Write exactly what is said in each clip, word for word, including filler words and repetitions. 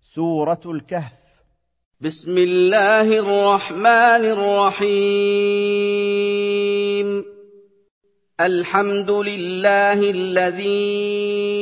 سورة الكهف. بسم الله الرحمن الرحيم. الحمد لله الذي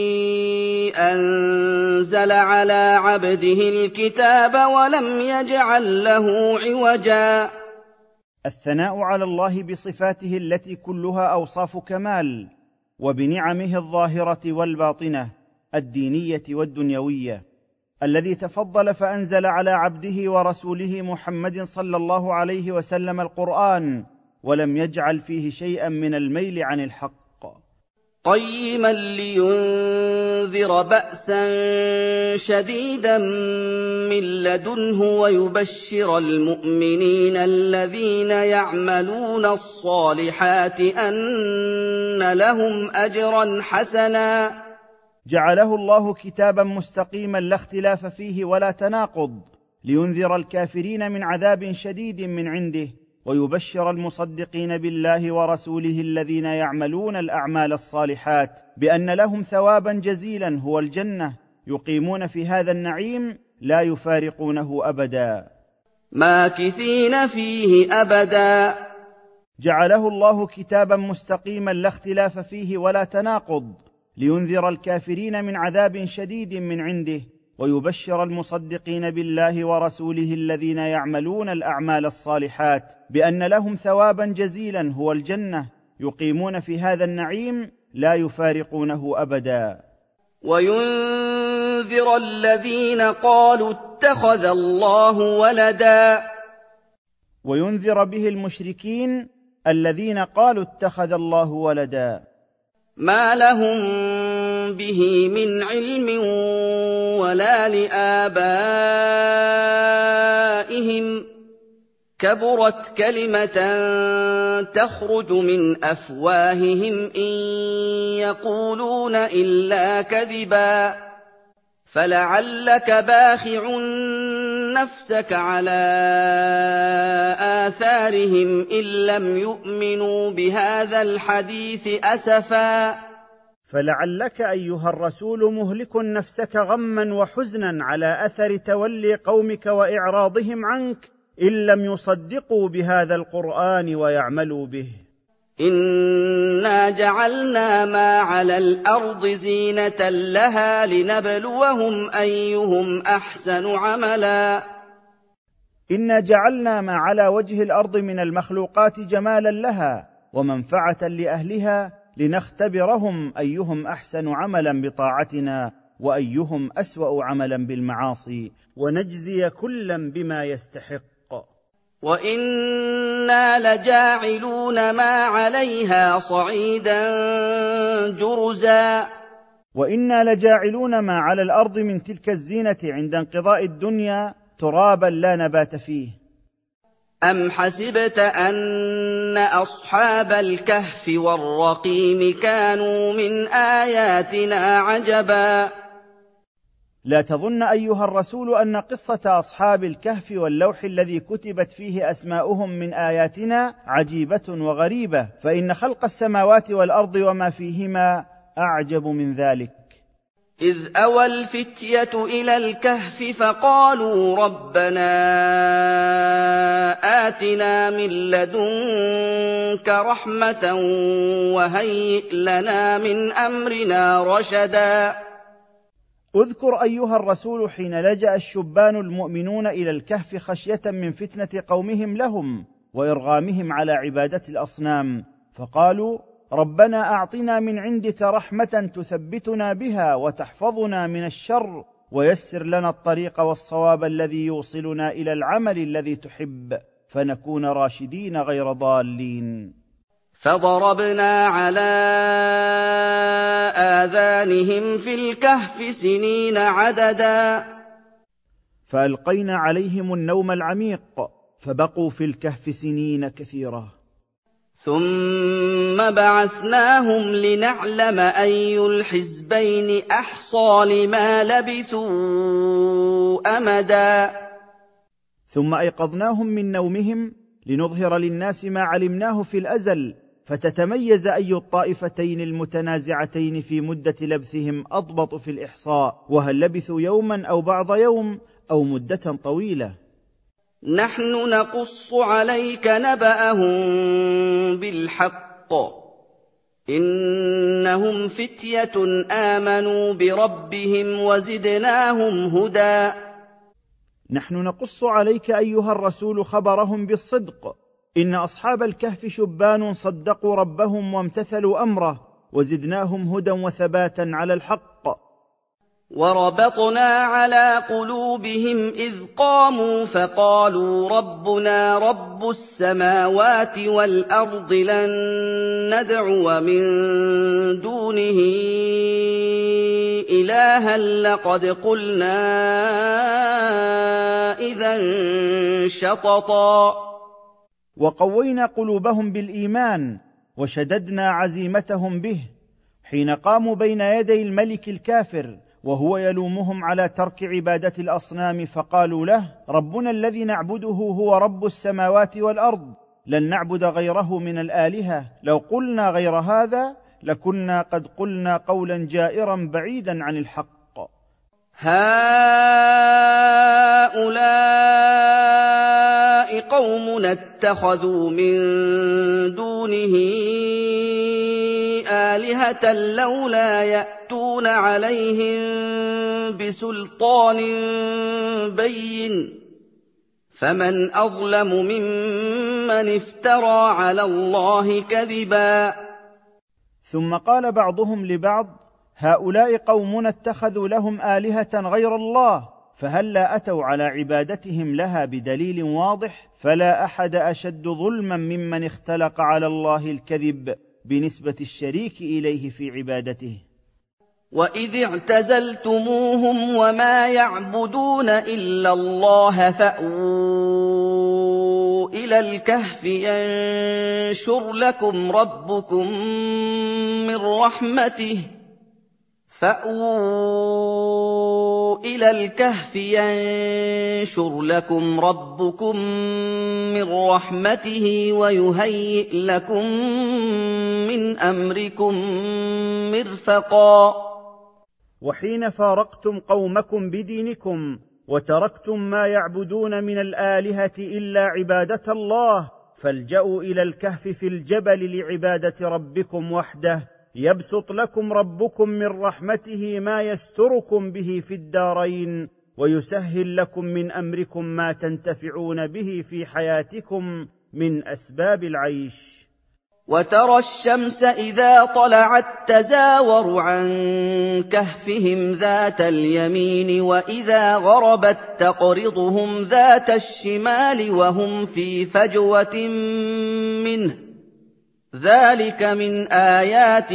أنزل على عبده الكتاب ولم يجعل له عوجا. الثناء على الله بصفاته التي كلها أوصاف كمال، وبنعمه الظاهرة والباطنة الدينية والدنيوية، الذي تفضل فأنزل على عبده ورسوله محمد صلى الله عليه وسلم القرآن، ولم يجعل فيه شيئا من الميل عن الحق، قيما لينذر بأسا شديدا من لدنه ويبشر المؤمنين الذين يعملون الصالحات أن لهم أجرا حسنا. جعله الله كتابا مستقيما لا اختلاف فيه ولا تناقض، لينذر الكافرين من عذاب شديد من عنده، ويبشر المصدقين بالله ورسوله الذين يعملون الأعمال الصالحات بأن لهم ثوابا جزيلا هو الجنة، يقيمون في هذا النعيم لا يفارقونه أبدا، ماكثين فيه أبدا. جعله الله كتابا مستقيما لا اختلاف فيه ولا تناقض، لينذر الكافرين من عذاب شديد من عنده، ويبشر المصدقين بالله ورسوله الذين يعملون الأعمال الصالحات بأن لهم ثوابا جزيلا هو الجنة، يقيمون في هذا النعيم لا يفارقونه أبدا. وينذر الذين قالوا اتخذ الله ولدا. وينذر به المشركين الذين قالوا اتخذ الله ولدا، ما لهم به من علم ولا لآبائهم، كبرت كلمة تخرج من أفواههم إن يقولون إلا كذبا. فلعلك باخع نفسك على آثارهم إن لم يؤمنوا بهذا الحديث أسفا. فلعلك أيها الرسول مهلك نفسك غما وحزنا على أثر تولي قومك وإعراضهم عنك إن لم يصدقوا بهذا القرآن ويعملوا به. إنا جعلنا ما على الأرض زينة لها لنبلوهم أيهم أحسن عملا. إنا جعلنا ما على وجه الأرض من المخلوقات جمالا لها ومنفعة لأهلها لنختبرهم أيهم أحسن عملا بطاعتنا وأيهم أسوأ عملا بالمعاصي، ونجزي كلا بما يستحق. وإنا لجاعلون ما عليها صعيدا جرزا. وإنا لجاعلون ما على الأرض من تلك الزينة عند انقضاء الدنيا ترابا لا نبات فيه. أم حسبت أن أصحاب الكهف والرقيم كانوا من آياتنا عجبا. لا تظن أيها الرسول أن قصة أصحاب الكهف واللوح الذي كتبت فيه أسماؤهم من آياتنا عجيبة وغريبة، فإن خلق السماوات والأرض وما فيهما أعجب من ذلك. إذ أوى الفتية إلى الكهف فقالوا ربنا آتنا من لدنك رحمة وهيئ لنا من أمرنا رشدا. اذكر أيها الرسول حين لجأ الشبان المؤمنون إلى الكهف خشية من فتنة قومهم لهم وإرغامهم على عبادة الأصنام، فقالوا ربنا أعطنا من عندك رحمة تثبتنا بها وتحفظنا من الشر ويسر لنا الطريق والصواب الذي يوصلنا إلى العمل الذي تحب فنكون راشدين غير ضالين. فضربنا على آذانهم في الكهف سنين عددا. فألقينا عليهم النوم العميق فبقوا في الكهف سنين كثيرة. ثم بعثناهم لنعلم أي الحزبين أحصى لما لبثوا أمدا. ثم أيقظناهم من نومهم لنظهر للناس ما علمناه في الأزل، فتتميز أي الطائفتين المتنازعتين في مدة لبثهم أضبط في الإحصاء، وهل لبثوا يوما أو بعض يوم أو مدة طويلة. نحن نقص عليك نبأهم بالحق إنهم فتية آمنوا بربهم وزدناهم هدى. نحن نقص عليك أيها الرسول خبرهم بالصدق، إن أصحاب الكهف شبان صدقوا ربهم وامتثلوا أمره، وزدناهم هدى وثباتا على الحق. وربطنا على قلوبهم إذ قاموا فقالوا ربنا رب السماوات والأرض لن ندعو من دونه إلها لقد قلنا إذا شططا. وقوينا قلوبهم بالإيمان وشددنا عزيمتهم به حين قاموا بين يدي الملك الكافر وهو يلومهم على ترك عبادة الأصنام، فقالوا له ربنا الذي نعبده هو رب السماوات والأرض، لن نعبد غيره من الآلهة، لو قلنا غير هذا لكنا قد قلنا قولا جائرا بعيدا عن الحق. هؤلاء قوم اتخذوا من دونه آلهة لولا يأتون عليهم بسلطان بين فمن أظلم ممن افترى على الله كذبا. ثم قال بعضهم لبعض هؤلاء قومنا اتخذوا لهم آلهة غير الله، فهلا أتوا على عبادتهم لها بدليل واضح، فلا أحد أشد ظلما ممن اختلق على الله الكذب بنسبة الشريك إليه في عبادته. وإذ اعتزلتموهم وما يعبدون إلا الله فأووا إلى الكهف ينشر لكم ربكم من رحمته فأووا إلى الكهف ينشر لكم ربكم من رحمته ويهيئ لكم من أمركم مرفقا. وحين فارقتم قومكم بدينكم وتركتم ما يعبدون من الآلهة إلا عبادة الله، فالجأوا إلى الكهف في الجبل لعبادة ربكم وحده، يبسط لكم ربكم من رحمته ما يستركم به في الدارين، ويسهل لكم من أمركم ما تنتفعون به في حياتكم من أسباب العيش. وترى الشمس إذا طلعت تزاور عن كهفهم ذات اليمين وإذا غربت تقرضهم ذات الشمال وهم في فجوة منه، ذلك من آيات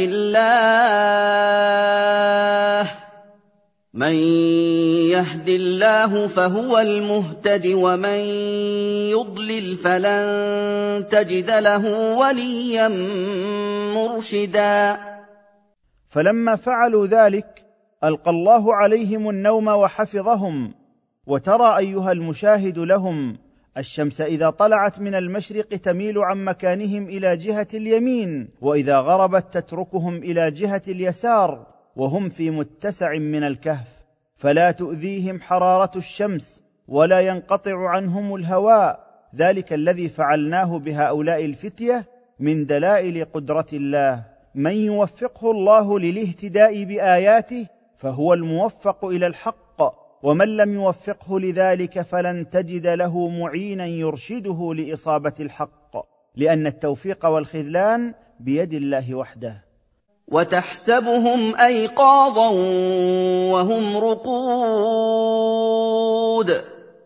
الله، من يهد الله فهو المهتد ومن يضلل فلن تجد له وليا مرشدا. فلما فعلوا ذلك ألقى الله عليهم النوم وحفظهم. وترى أيها المشاهد لهم الشمس إذا طلعت من المشرق تميل عن مكانهم إلى جهة اليمين، وإذا غربت تتركهم إلى جهة اليسار، وهم في متسع من الكهف، فلا تؤذيهم حرارة الشمس ولا ينقطع عنهم الهواء. ذلك الذي فعلناه بهؤلاء الفتية من دلائل قدرة الله. من يوفقه الله للاهتداء بآياته فهو الموفق إلى الحق، ومن لم يوفقه لذلك فلن تجد له معينا يرشده لإصابة الحق، لأن التوفيق والخذلان بيد الله وحده. وتحسبهم أيقاظا وهم رقود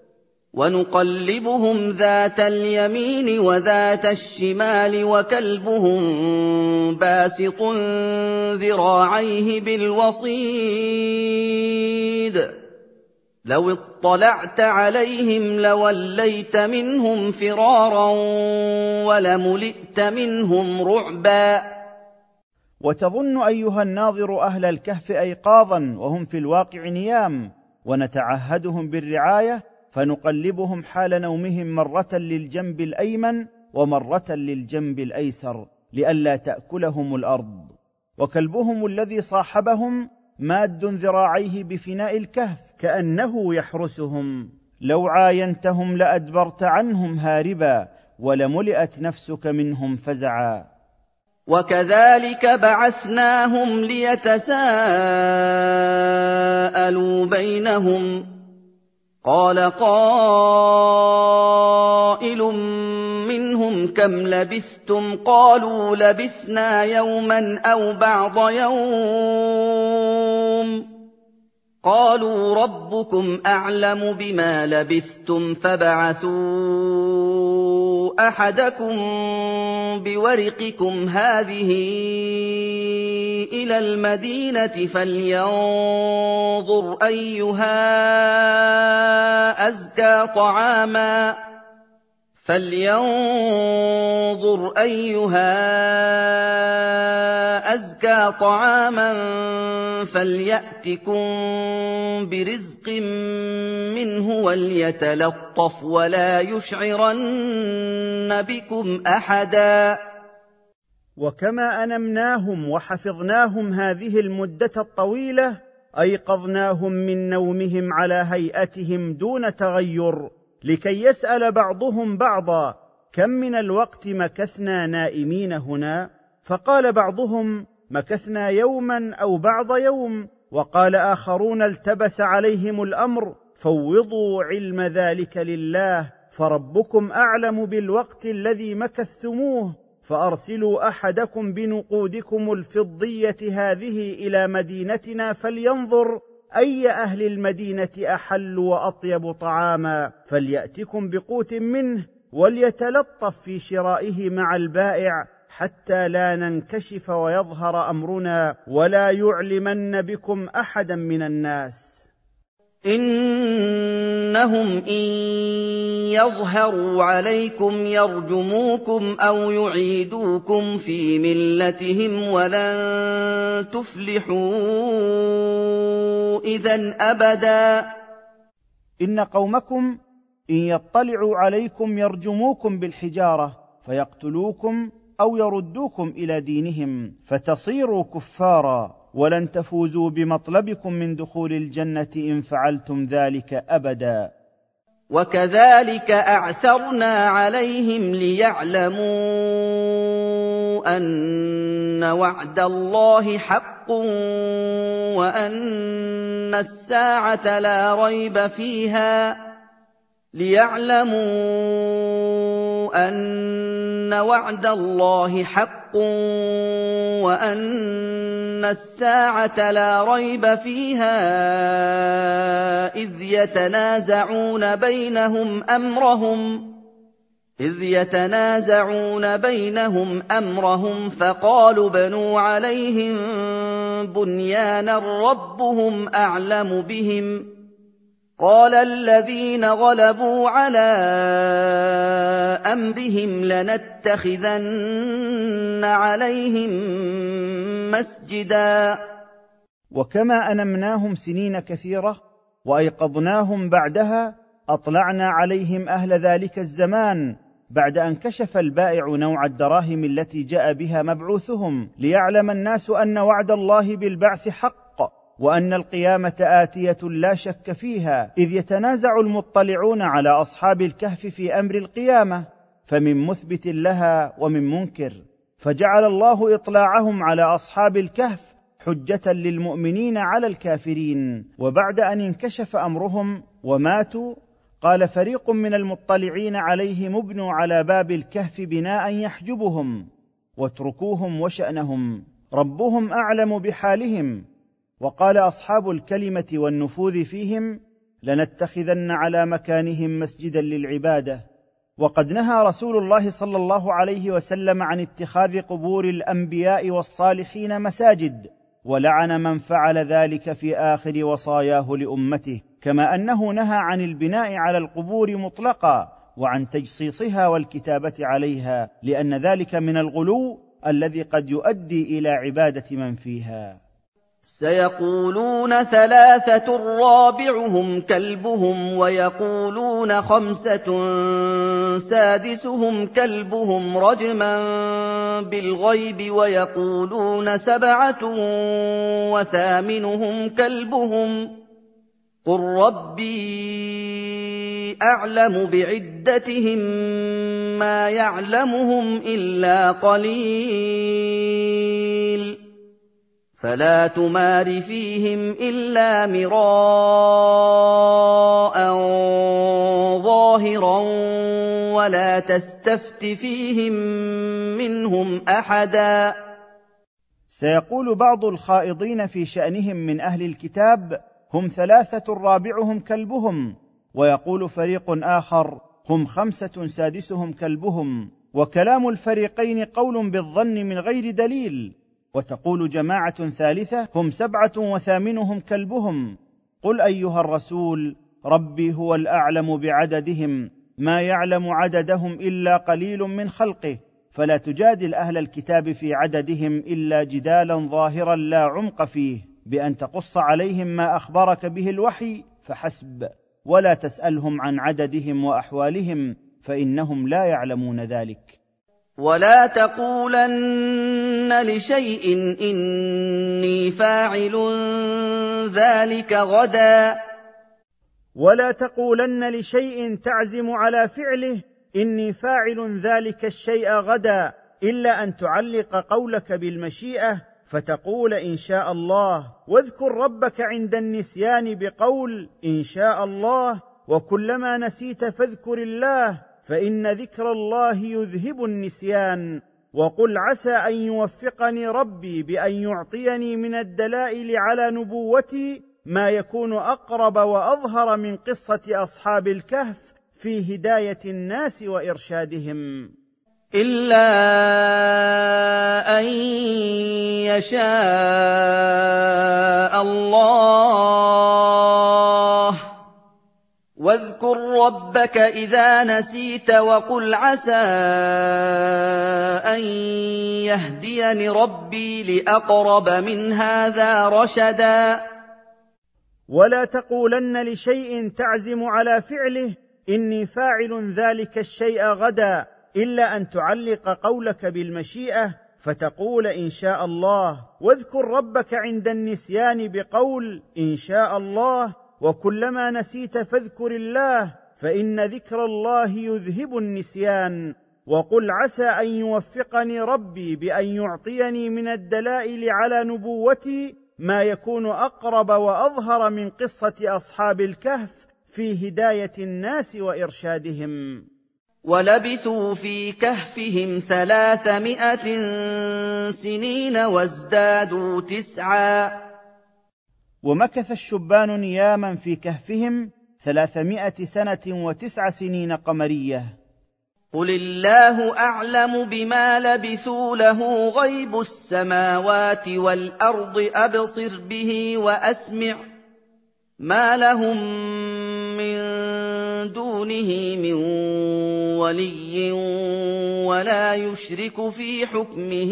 ونقلبهم ذات اليمين وذات الشمال وكلبهم باسط ذراعيه بالوصيد، لو اطلعت عليهم لوليت منهم فرارا ولملئت منهم رعبا. وتظن أيها الناظر أهل الكهف أيقاظا وهم في الواقع نيام، ونتعهدهم بالرعاية فنقلبهم حال نومهم مرة للجنب الأيمن ومرة للجنب الأيسر، لئلا تأكلهم الأرض. وكلبهم الذي صاحبهم ماد ذراعيه بفناء الكهف كأنه يحرسهم، لو عاينتهم لأدبرت عنهم هاربا، ولملئت نفسك منهم فزعا. وكذلك بعثناهم ليتساءلوا بينهم، قال قائل منهم كم لبثتم؟ قالوا لبثنا يوما أو بعض يوم. قالوا ربكم أعلم بما لبثتم فابعثوا أحدكم بورقكم هذه إلى المدينة فلينظر أيها أزكى طعاما فلينظر أيها أزكى طعاما فليأتكم برزق منه وليتلطف ولا يشعرن بكم أحدا. وكما أنمناهم وحفظناهم هذه المدة الطويلة، أيقظناهم من نومهم على هيئتهم دون تغير، لكي يسأل بعضهم بعضا كم من الوقت مكثنا نائمين هنا؟ فقال بعضهم مكثنا يوما أو بعض يوم، وقال آخرون التبس عليهم الأمر فوضوا علم ذلك لله، فربكم أعلم بالوقت الذي مكثتموه، فأرسلوا أحدكم بنقودكم الفضية هذه إلى مدينتنا فلينظر أي أهل المدينة أحل وأطيب طعاما، فليأتكم بقوت منه وليتلطف في شرائه مع البائع، حتى لا ننكشف ويظهر أمرنا ولا يعلمن بكم أحدا من الناس. إنهم إن يظهروا عليكم يرجموكم أو يعيدوكم في ملتهم ولن تفلحوا إذن أبدا. إن قومكم إن يطلعوا عليكم يرجموكم بالحجارة فيقتلوكم أو يردوكم إلى دينهم فتصيروا كفارا، ولن تفوزوا بمطلبكم من دخول الجنة إن فعلتم ذلك أبدا. وكذلك أعثرنا عليهم ليعلموا أن وعد الله حق وأن الساعة لا ريب فيها ليعلموا أن وعد الله حق وأن الساعة لا ريب فيها إذ يتنازعون بينهم أمرهم إذ يتنازعون بينهم أمرهم فقالوا بنوا عليهم بنيانا ربهم أعلم بهم قال الذين غلبوا على أمرهم لنتخذن عليهم مسجدا. وكما أنمناهم سنين كثيرة وأيقظناهم بعدها، أطلعنا عليهم أهل ذلك الزمان بعد أن كشف البائع نوع الدراهم التي جاء بها مبعوثهم، ليعلم الناس أن وعد الله بالبعث حق وأن القيامة آتية لا شك فيها، إذ يتنازع المطلعون على أصحاب الكهف في أمر القيامة، فمن مثبت لها ومن منكر، فجعل الله إطلاعهم على أصحاب الكهف حجة للمؤمنين على الكافرين. وبعد أن انكشف أمرهم وماتوا، قال فريق من المطلعين عليهم ابنوا على باب الكهف بناء يحجبهم واتركوهم وشأنهم، ربهم أعلم بحالهم. وقال أصحاب الكلمة والنفوذ فيهم لنتخذن على مكانهم مسجدا للعبادة. وقد نهى رسول الله صلى الله عليه وسلم عن اتخاذ قبور الأنبياء والصالحين مساجد، ولعن من فعل ذلك في آخر وصاياه لأمته، كما أنه نهى عن البناء على القبور مطلقا وعن تجصيصها والكتابة عليها، لأن ذلك من الغلو الذي قد يؤدي إلى عبادة من فيها. سيقولون ثلاثة رابعهم كلبهم ويقولون خمسة سادسهم كلبهم رجما بالغيب ويقولون سبعة وثامنهم كلبهم قل ربي أعلم بعدتهم ما يعلمهم إلا قليل فلا تمار فيهم إلا مراء ظاهرا ولا تستفت فيهم منهم أحدا. سيقول بعض الخائضين في شأنهم من أهل الكتاب هم ثلاثة رابعهم كلبهم، ويقول فريق آخر هم خمسة سادسهم كلبهم، وكلام الفريقين قول بالظن من غير دليل. وتقول جماعة ثالثة هم سبعة وثامنهم كلبهم. قل أيها الرسول ربي هو الأعلم بعددهم ما يعلم عددهم إلا قليل من خلقه، فلا تجادل أهل الكتاب في عددهم إلا جدالا ظاهرا لا عمق فيه، بأن تقص عليهم ما أخبرك به الوحي فحسب، ولا تسألهم عن عددهم وأحوالهم فإنهم لا يعلمون ذلك. ولا تقولن لشيء إني فاعل ذلك غدا ولا تقولن لشيء تعزم على فعله إني فاعل ذلك الشيء غدا، إلا أن تعلق قولك بالمشيئة فتقول إن شاء الله، واذكر ربك عند النسيان بقول إن شاء الله، وكلما نسيت فاذكر الله فإن ذكر الله يذهب النسيان، وقل عسى أن يوفقني ربي بأن يعطيني من الدلائل على نبوتي ما يكون أقرب وأظهر من قصة أصحاب الكهف في هداية الناس وإرشادهم. إلا أن يشاء الله واذكر ربك إذا نسيت وقل عسى أن يهديني ربي لأقرب من هذا رشدا. ولا تقولن لشيء تعزم على فعله إني فاعل ذلك الشيء غدا، إلا أن تعلق قولك بالمشيئة فتقول إن شاء الله، واذكر ربك عند النسيان بقول إن شاء الله، وكلما نسيت فاذكر الله فإن ذكر الله يذهب النسيان، وقل عسى أن يوفقني ربي بأن يعطيني من الدلائل على نبوتي ما يكون أقرب وأظهر من قصة أصحاب الكهف في هداية الناس وإرشادهم. ولبثوا في كهفهم ثلاثمائة سنين وازدادوا تسعا. ومكث الشبان نياما في كهفهم ثلاثمائة سنة وتسع سنين قمرية. قل الله أعلم بما لبثوا له غيب السماوات والأرض أبصر به وأسمع ما لهم من دونه من ولي ولا يشرك في حكمه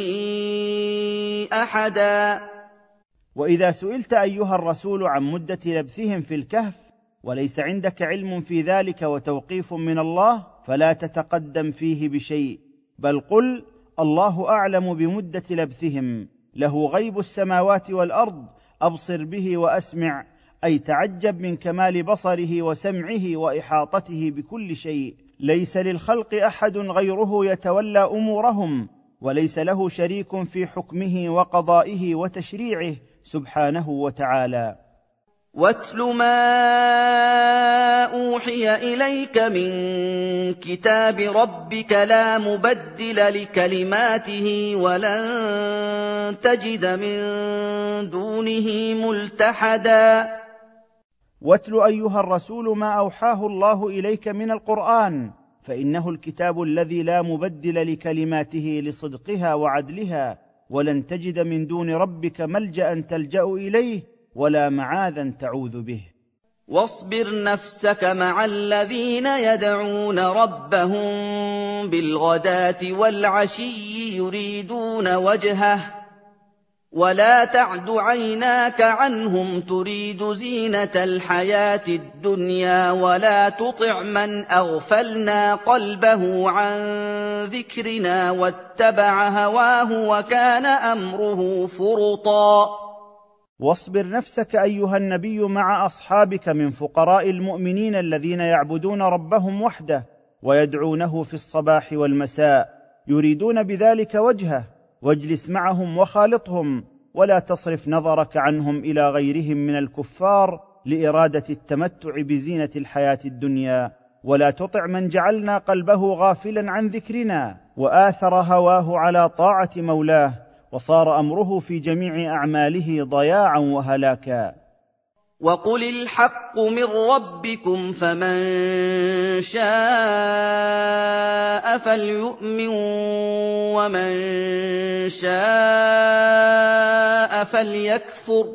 أحدا. وإذا سئلت أيها الرسول عن مدة لبثهم في الكهف وليس عندك علم في ذلك وتوقيف من الله فلا تتقدم فيه بشيء، بل قل الله أعلم بمدة لبثهم، له غيب السماوات والأرض أبصر به وأسمع، أي تعجب من كمال بصره وسمعه وإحاطته بكل شيء، ليس للخلق أحد غيره يتولى أمورهم، وليس له شريك في حكمه وقضائه وتشريعه سبحانه وتعالى. واتل ما أوحي إليك من كتاب ربك لا مبدل لكلماته ولن تجد من دونه ملتحدا. واتل أيها الرسول ما أوحاه الله إليك من القرآن، فإنه الكتاب الذي لا مبدل لكلماته لصدقها وعدلها، ولن تجد من دون ربك ملجأ تلجأ إليه ولا معاذا تعوذ به. واصبر نفسك مع الذين يدعون ربهم بالغداة والعشي يريدون وجهه ولا تعد عيناك عنهم تريد زينة الحياة الدنيا ولا تطع من أغفلنا قلبه عن ذكرنا واتبع هواه وكان أمره فرطا. واصبر نفسك أيها النبي مع أصحابك من فقراء المؤمنين الذين يعبدون ربهم وحده ويدعونه في الصباح والمساء يريدون بذلك وجهه، واجلس معهم وخالطهم، ولا تصرف نظرك عنهم إلى غيرهم من الكفار لإرادة التمتع بزينة الحياة الدنيا، ولا تطع من جعلنا قلبه غافلا عن ذكرنا وآثر هواه على طاعة مولاه، وصار أمره في جميع أعماله ضياعا وهلاكا. وقل الحق من ربكم فمن شاء فليؤمن ومن شاء فليكفر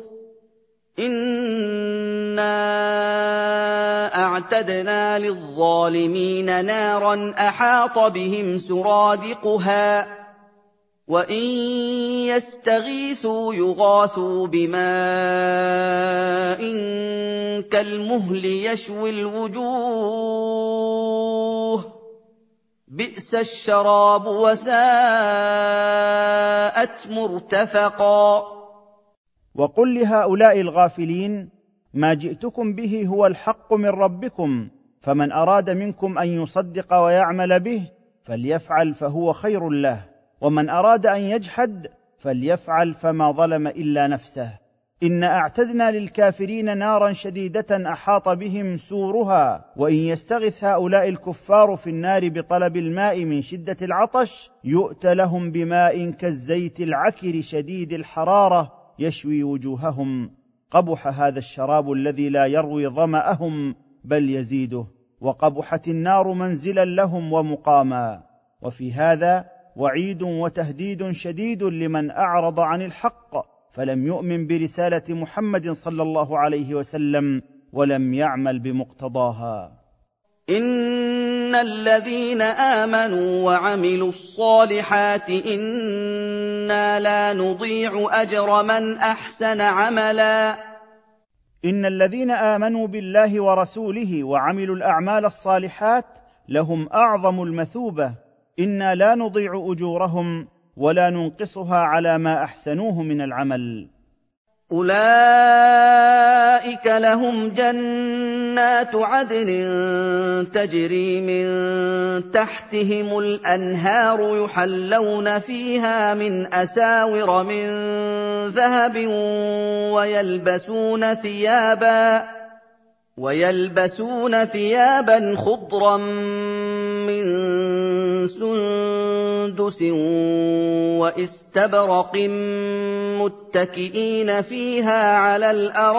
إنا أعتدنا للظالمين نارا أحاط بهم سرادقها وإن يستغيثوا يغاثوا بماء كالمهل يشوي الوجوه بئس الشراب وساءت مرتفقا. وقل لهؤلاء الغافلين ما جئتكم به هو الحق من ربكم، فمن أراد منكم أن يصدق ويعمل به فليفعل فهو خير له، ومن أراد أن يجحد فليفعل فما ظلم إلا نفسه. إن أعتدنا للكافرين نارا شديدة أحاط بهم سورها، وإن يستغث هؤلاء الكفار في النار بطلب الماء من شدة العطش يؤت لهم بماء كالزيت العكر شديد الحرارة يشوي وجوههم. قبح هذا الشراب الذي لا يروي ظمأهم بل يزيده، وقبحت النار منزلا لهم ومقاما. وفي هذا وعيد وتهديد شديد لمن أعرض عن الحق فلم يؤمن برسالة محمد صلى الله عليه وسلم ولم يعمل بمقتضاها. إن الذين آمنوا وعملوا الصالحات إنا لا نضيع أجر من أحسن عملا. إن الذين آمنوا بالله ورسوله وعملوا الأعمال الصالحات لهم أعظم المثوبة، إنا لا نضيع أجورهم ولا ننقصها على ما أحسنوه من العمل. أولئك لهم جنات عدن تجري من تحتهم الأنهار يحلون فيها من أساور من ذهب ويلبسون ثيابا ويلبسون ثيابا خضرا من سندس واستبرق متكئين فيها على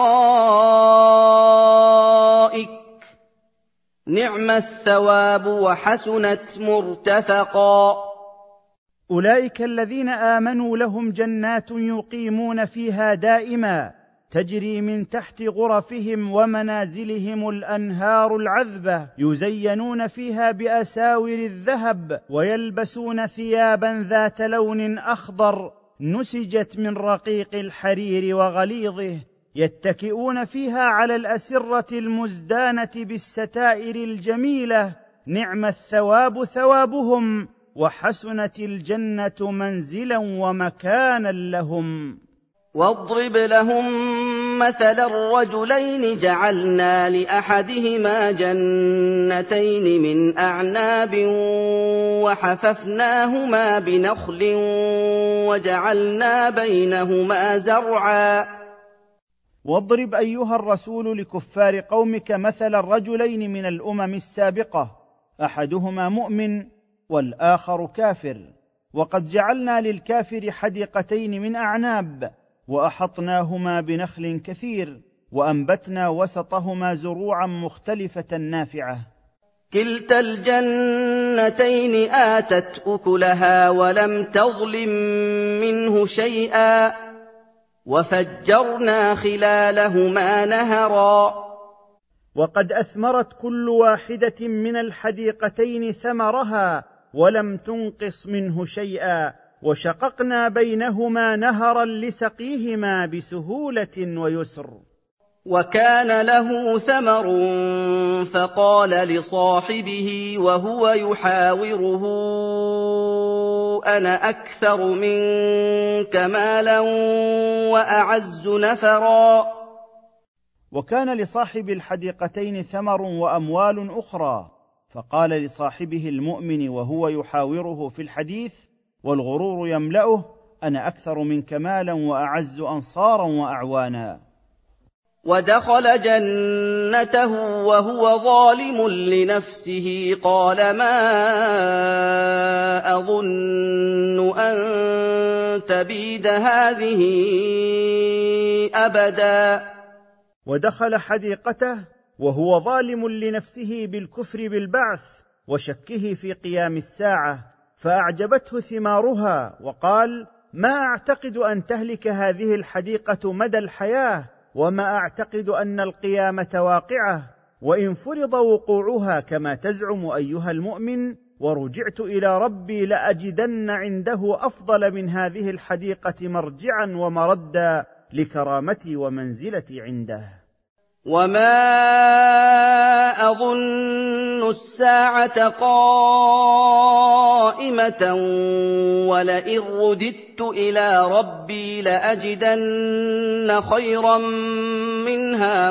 الأرائك نعم الثواب وحسنت مرتفقا. أولئك الذين آمنوا لهم جنات يقيمون فيها دائما تجري من تحت غرفهم ومنازلهم الأنهار العذبة يزينون فيها بأساور الذهب ويلبسون ثيابا ذات لون أخضر نسجت من رقيق الحرير وغليظه يتكئون فيها على الأسرة المزدانة بالستائر الجميلة نعم الثواب ثوابهم وحسنت الجنة منزلا ومكانا لهم. واضرب لهم مثل الرجلين جعلنا لأحدهما جنتين من أعناب وحففناهما بنخل وجعلنا بينهما زرعا. واضرب أيها الرسول لكفار قومك مثل الرجلين من الأمم السابقة أحدهما مؤمن والآخر كافر، وقد جعلنا للكافر حديقتين من أعناب وأحطناهما بنخل كثير وأنبتنا وسطهما زروعا مختلفة نافعة. كلتا الجنتين آتت أكلها ولم تظلم منه شيئا وفجرنا خلالهما نهرا. وقد أثمرت كل واحدة من الحديقتين ثمرها ولم تنقص منه شيئا وشققنا بينهما نهرا لسقيهما بسهولة ويسر. وكان له ثمر فقال لصاحبه وهو يحاوره أنا أكثر منك مالا وأعز نفرا. وكان لصاحب الحديقتين ثمر وأموال أخرى، فقال لصاحبه المؤمن وهو يحاوره في الحديث والغرور يملأه أنا أكثر منك مالا وأعز أنصارا وأعوانا. ودخل جنته وهو ظالم لنفسه قال ما أظن أن تبيد هذه أبدا. ودخل حديقته وهو ظالم لنفسه بالكفر بالبعث وشكه في قيام الساعة، فأعجبته ثمارها وقال ما أعتقد أن تهلك هذه الحديقة مدى الحياة، وما أعتقد أن القيامة واقعة، وإن فرض وقوعها كما تزعم أيها المؤمن ورجعت إلى ربي لأجدن عنده أفضل من هذه الحديقة مرجعا ومردا لكرامتي ومنزلتي عنده. وما أظن الساعة قائمة ولئن رددت إلى ربي لأجدن خيرا منها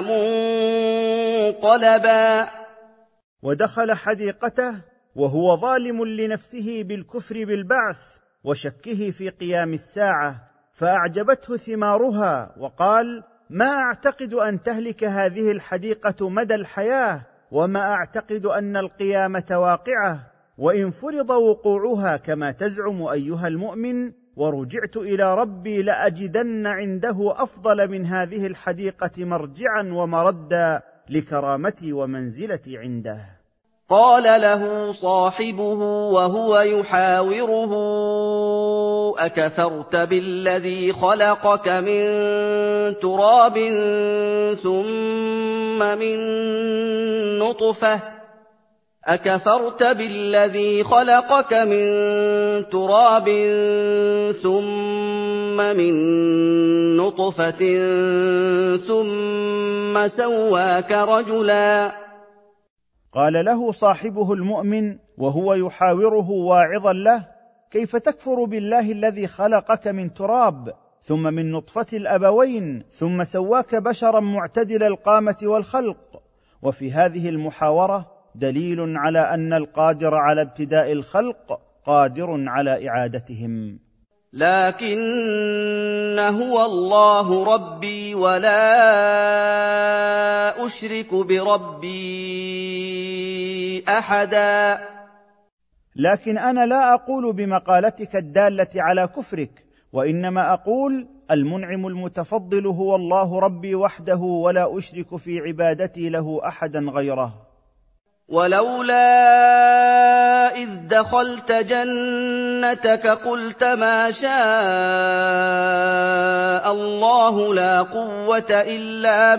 منقلبا. ودخل حديقته وهو ظالم لنفسه بالكفر بالبعث وشكه في قيام الساعة، فأعجبته ثمارها وقال ما أعتقد أن تهلك هذه الحديقة مدى الحياة، وما أعتقد أن القيامة واقعة، وإن فرض وقوعها كما تزعم أيها المؤمن ورجعت إلى ربي لأجدن عنده أفضل من هذه الحديقة مرجعا ومردا لكرامتي ومنزلتي عنده. قال له صاحبه وهو يحاوره أكفرت بالذي خلقك من تراب ثم من نطفة أكفرت بالذي خلقك من تراب ثم من نطفة ثم سواك رجلا. قال له صاحبه المؤمن وهو يحاوره واعظا له كيف تكفر بالله الذي خلقك من تراب ثم من نطفة الأبوين ثم سواك بشرا معتدل القامة والخلق. وفي هذه المحاورة دليل على أن القادر على ابتداء الخلق قادر على إعادتهم. لكن هو الله ربي ولا أشرك بربي أحدا. لكن أنا لا أقول بمقالتك الدالة على كفرك، وإنما أقول المنعم المتفضل هو الله ربي وحده ولا أشرك في عبادتي له أحدا غيره. ولولا إذ دخلت جنتك قلت ما شاء الله لا قوة إلا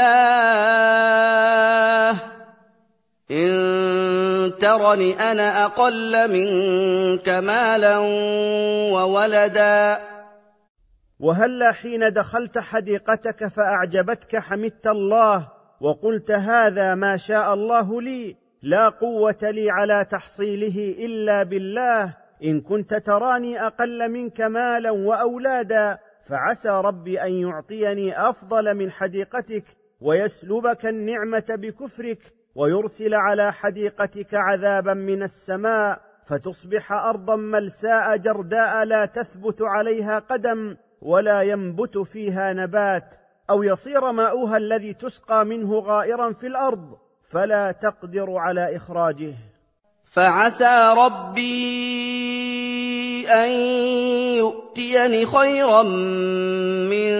بالله إن ترني أنا أقل منك مالا وولدا. وهلا حين دخلت حديقتك فأعجبتك حمدت الله وقلت هذا ما شاء الله لي لا قوة لي على تحصيله إلا بالله إن كنت تراني أقل منك مالا وأولادا فعسى ربي أن يعطيني أفضل من حديقتك ويسلبك النعمة بكفرك ويرسل على حديقتك عذابا من السماء فتصبح أرضا ملساء جرداء لا تثبت عليها قدم ولا ينبت فيها نبات، أو يصير ماؤها الذي تسقى منه غائرا في الأرض فلا تقدر على إخراجه. فعسى ربي أن يؤتيني خيرا من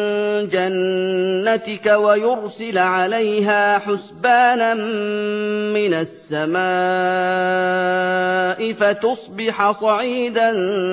جنتك ويرسل عليها حسبانا من السماء فتصبح صعيدا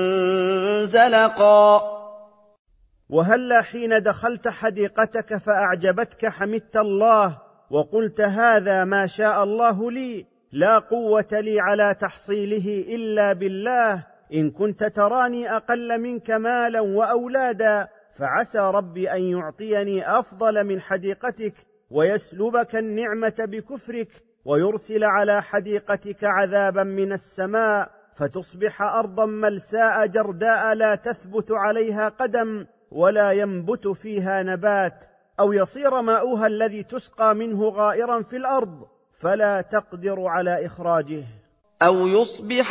زلقا. وهلا حين دخلت حديقتك فأعجبتك حمدت الله وقلت هذا ما شاء الله لي لا قوة لي على تحصيله إلا بالله إن كنت تراني أقل منك مالا وأولادا فعسى ربي أن يعطيني أفضل من حديقتك ويسلبك النعمة بكفرك ويرسل على حديقتك عذابا من السماء فتصبح أرضا ملساء جرداء لا تثبت عليها قدم ولا ينبت فيها نبات، أو يصير ماؤها الذي تسقى منه غائرا في الأرض فلا تقدر على إخراجه، أو يصبح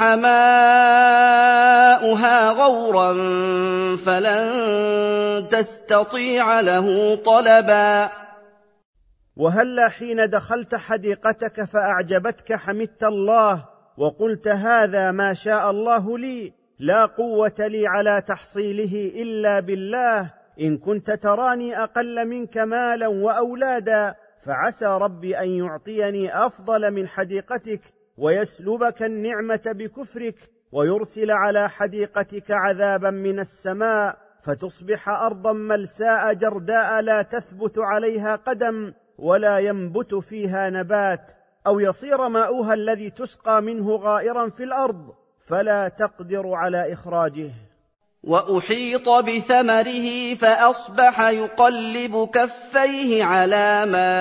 ماؤها غورا فلن تستطيع له طلبا. وهلا حين دخلت حديقتك فأعجبتك حمدت الله وقلت هذا ما شاء الله لي لا قوة لي على تحصيله إلا بالله، إن كنت تراني أقل منك مالا وأولادا فعسى ربي أن يعطيني أفضل من حديقتك ويسلبك النعمة بكفرك ويرسل على حديقتك عذابا من السماء فتصبح أرضا ملساء جرداء لا تثبت عليها قدم ولا ينبت فيها نبات، أو يصير ماؤها الذي تسقى منه غائرا في الأرض فلا تقدر على إخراجه. وأحيط بثمره فأصبح يقلب كفيه على ما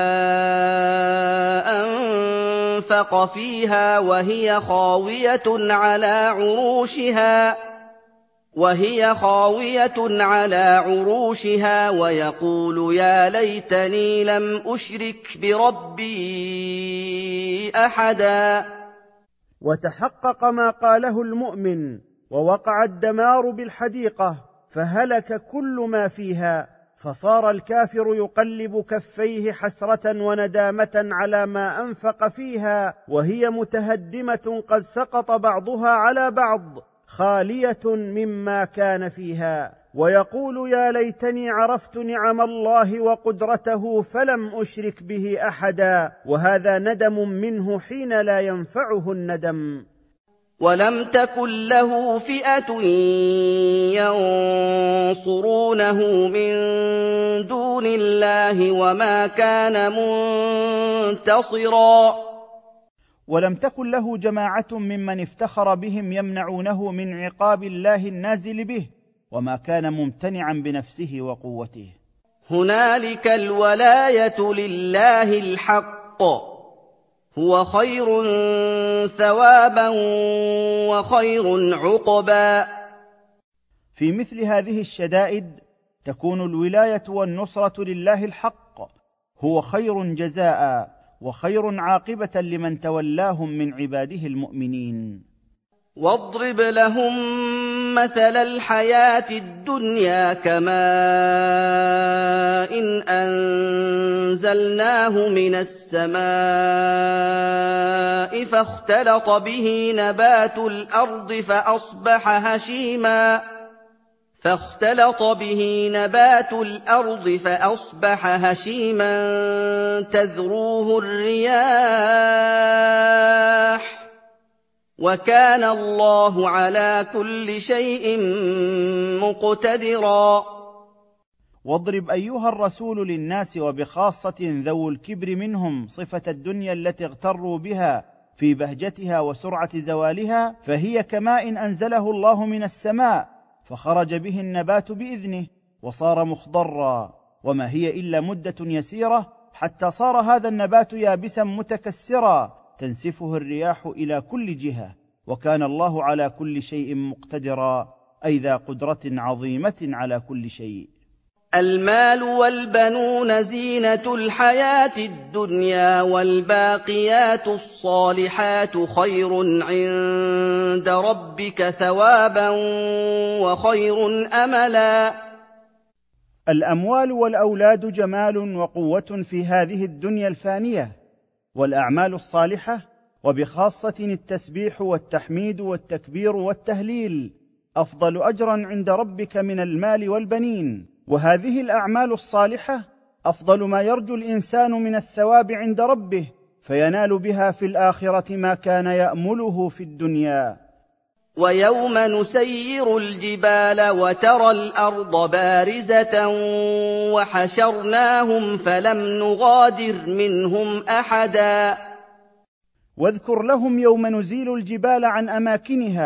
أنفق فيها وهي خاوية على عروشها وهي خاوية على عروشها ويقول يا ليتني لم أشرك بربي أحدا. وتحقق ما قاله المؤمن ووقع الدمار بالحديقة فهلك كل ما فيها، فصار الكافر يقلب كفيه حسرة وندامة على ما أنفق فيها وهي متهدمة قد سقط بعضها على بعض خالية مما كان فيها، ويقول يا ليتني عرفت نعم الله وقدرته فلم أشرك به أحدا، وهذا ندم منه حين لا ينفعه الندم. ولم تكن له فئة ينصرونه من دون الله وما كان منتصرا. ولم تكن له جماعة ممن افتخر بهم يمنعونه من عقاب الله النازل به وما كان ممتنعا بنفسه وقوته. هنالك الولاية لله الحق هو خير ثوابا وخير عقبا. في مثل هذه الشدائد تكون الولاية والنصرة لله الحق، هو خير جزاء وخير عاقبة لمن تولاهم من عباده المؤمنين. واضرب لهم مثل الحياة الدنيا كماء إن أنزلناه من السماء فاختلط به نبات الأرض فأصبح هشيما فاختلط به نبات الأرض فأصبح هشيما تذروه الرياح وكان الله على كل شيء مقتدرا. واضرب أيها الرسول للناس وبخاصة ذو الكبر منهم صفة الدنيا التي اغتروا بها في بهجتها وسرعة زوالها، فهي كماء أنزله الله من السماء فخرج به النبات بإذنه وصار مخضرا، وما هي إلا مدة يسيرة حتى صار هذا النبات يابسا متكسرا تنسفه الرياح إلى كل جهة، وكان الله على كل شيء مقتدرا، أي ذا قدرة عظيمة على كل شيء. المال والبنون زينة الحياة الدنيا والباقيات الصالحات خير عند ربك ثوابا وخير أملا. الأموال والأولاد جمال وقوة في هذه الدنيا الفانية، والأعمال الصالحة وبخاصة التسبيح والتحميد والتكبير والتهليل أفضل أجرا عند ربك من المال والبنين، وهذه الأعمال الصالحة أفضل ما يرجو الإنسان من الثواب عند ربه فينال بها في الآخرة ما كان يأمله في الدنيا. ويوم نسير الجبال وترى الأرض بارزة وحشرناهم فلم نغادر منهم أحدا. واذكر لهم يوم نزيل الجبال عن أماكنها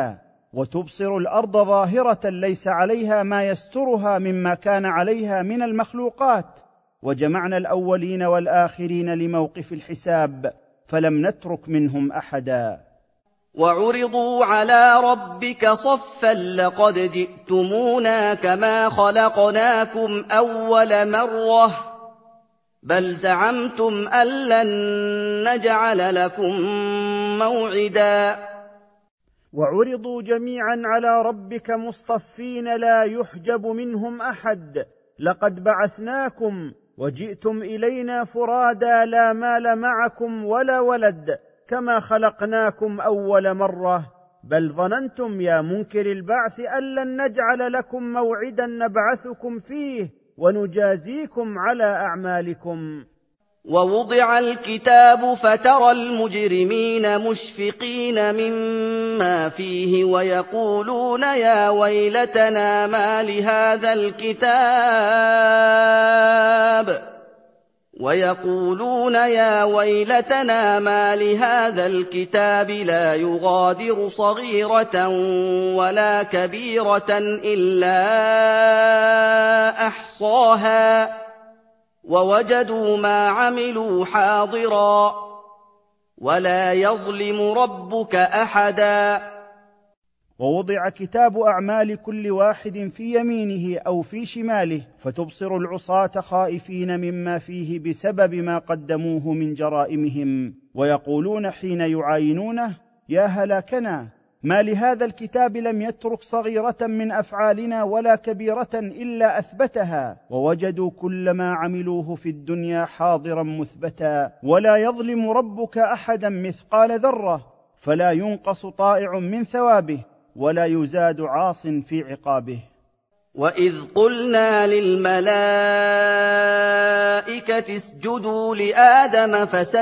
وتبصر الارض ظاهره ليس عليها ما يسترها مما كان عليها من المخلوقات، وجمعنا الاولين والاخرين لموقف الحساب فلم نترك منهم احدا. وعرضوا على ربك صفا لقد جئتمونا كما خلقناكم اول مره بل زعمتم ان لن نجعل لكم موعدا. وعرضوا جميعا على ربك مصطفين لا يحجب منهم احد، لقد بعثناكم وجئتم الينا فرادا لا مال معكم ولا ولد كما خلقناكم اول مره بل ظننتم يا منكر البعث ان لن نجعل لكم موعدا نبعثكم فيه ونجازيكم على اعمالكم. ووضع الكتاب فترى المجرمين مشفقين مما فيه ويقولون يا ويلتنا ما لهذا الكتاب ويقولون يا ويلتنا ما لهذا الكتاب لا يغادر صغيرة ولا كبيرة إلا أحصاها ووجدوا ما عملوا حاضرا ولا يظلم ربك أحدا. ووضع كتاب أعمال كل واحد في يمينه أو في شماله، فتبصر العصاة خائفين مما فيه بسبب ما قدموه من جرائمهم، ويقولون حين يعاينونه يا هلاكنا ما لهذا الكتاب لم يترك صغيرة من أفعالنا ولا كبيرة إلا أثبتها، ووجدوا كل ما عملوه في الدنيا حاضرا مثبتا ولا يظلم ربك أحدا مثقال ذرة، فلا ينقص طائع من ثوابه ولا يزاد عاص في عقابه. وإذ قلنا للملائكة اسجدوا لآدم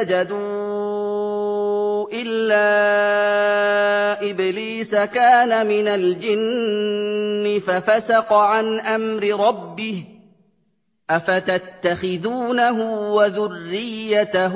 فسجدوا إلا إبليس كان من الجن ففسق عن أمر ربه أفتتخذونه وذريته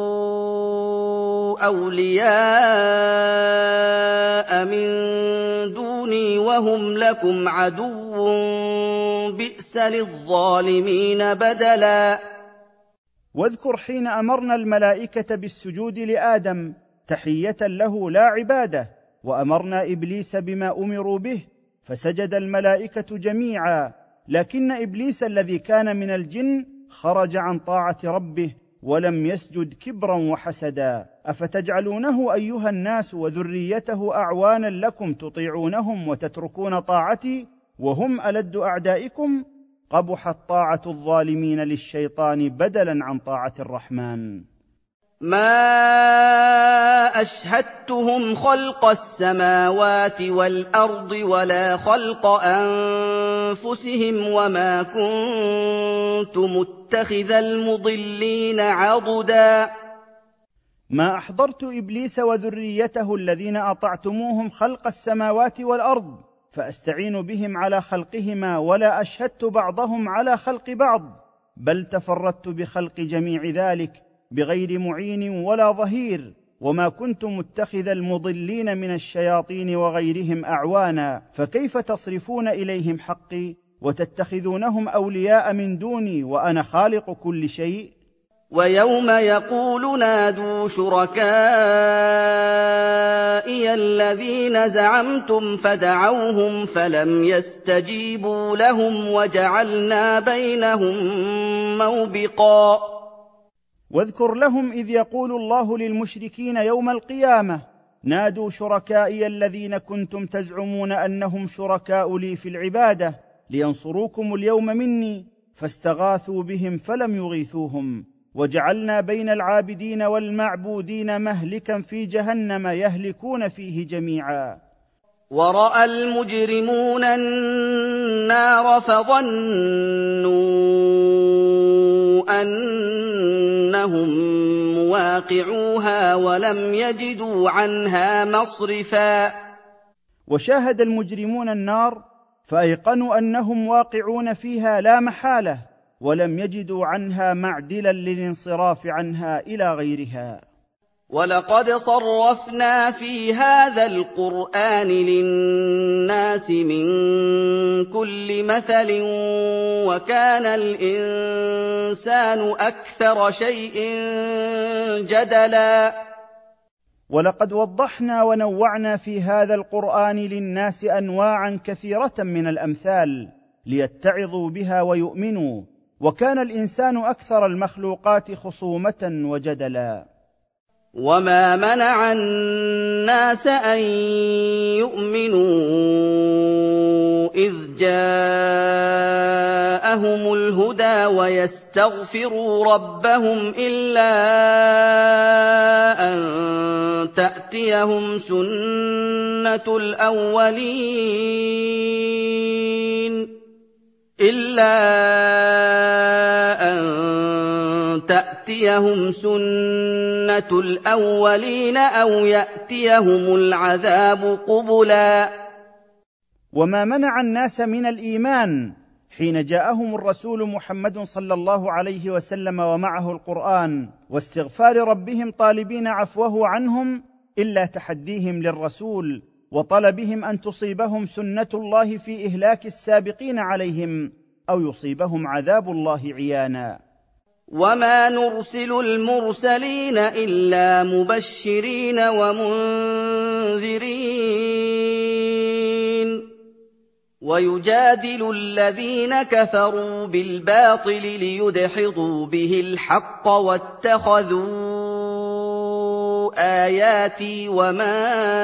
أولياء من دوني وهم لكم عدو بئس للظالمين بدلا. واذكر حين أمرنا الملائكة بالسجود لآدم تحية له لا عبادة، وأمرنا إبليس بما أمروا به فسجد الملائكة جميعا، لكن إبليس الذي كان من الجن خرج عن طاعة ربه ولم يسجد كبرا وحسدا. أفتجعلونه أيها الناس وذريته أعوانا لكم تطيعونهم وتتركون طاعتي وهم ألد أعدائكم؟ قبحت طاعة الظالمين للشيطان بدلا عن طاعة الرحمن. ما أشهدتهم خلق السماوات والأرض ولا خلق أنفسهم وما كنت متخذ المضلين عضدا. ما أحضرت إبليس وذريته الذين أطعتموهم خلق السماوات والأرض فأستعين بهم على خلقهما، ولا أشهدت بعضهم على خلق بعض، بل تفردت بخلق جميع ذلك بغير معين ولا ظهير، وما كنت متخذ المضلين من الشياطين وغيرهم أعوانا، فكيف تصرفون إليهم حقي وتتخذونهم أولياء من دوني وأنا خالق كل شيء؟ ويوم يقول نادوا شركائي الذين زعمتم فدعوهم فلم يستجيبوا لهم وجعلنا بينهم موبقا. واذكر لهم إذ يقول الله للمشركين يوم القيامة نادوا شركائي الذين كنتم تزعمون أنهم شركاء لي في العبادة لينصروكم اليوم مني، فاستغاثوا بهم فلم يغيثوهم، وجعلنا بين العابدين والمعبودين مهلكا في جهنم يهلكون فيه جميعا. ورأى المجرمون النار فظنوا أنهم مواقعوها ولم يجدوا عنها مصرفا. وشاهد المجرمون النار فأيقنوا أنهم واقعون فيها لا محالة، ولم يجدوا عنها معدلا للانصراف عنها إلى غيرها. وَلَقَدْ صَرَّفْنَا فِي هَٰذَا الْقُرْآنِ لِلنَّاسِ مِن كُلِّ مَثَلٍ وَكَانَ الْإِنسَانُ أَكْثَرَ شَيْءٍ جَدَلًا. ولقد وضحنا ونوعنا في هذا القرآن للناس أنواعا كثيرة من الأمثال ليتعظوا بها ويؤمنوا، وكان الإنسان أكثر المخلوقات خصومة وجدلا. وَمَا مَنَعَ النَّاسَ أَن يُؤْمِنُوا إِذْ جَاءَهُمُ الْهُدَىٰ وَيَسْتَغْفِرُوا رَبَّهُمْ إِلَّا أَن تَأْتِيَهُمْ سُنَّةُ الْأَوَّلِينَ إِلَّا أَن تَأْتِيَهُمْ سُنَّةُ الْأَوَّلِينَ أَوْ يَأْتِيَهُمُ الْعَذَابُ قُبُلًا. وما منع الناس من الإيمان حين جاءهم الرسول محمد صلى الله عليه وسلم ومعه القرآن واستغفار ربهم طالبين عفوه عنهم إلا تحديهم للرسول وطلبهم أن تصيبهم سنة الله في إهلاك السابقين عليهم أو يصيبهم عذاب الله عيانا. وَمَا نُرْسِلُ الْمُرْسَلِينَ إِلَّا مُبَشِّرِينَ وَمُنذِرِينَ وَيُجَادِلُ الَّذِينَ كَفَرُوا بِالْبَاطِلِ لِيُدْحِضُوا بِهِ الْحَقَّ وَاتَّخَذُوا آيَاتِي وَمَا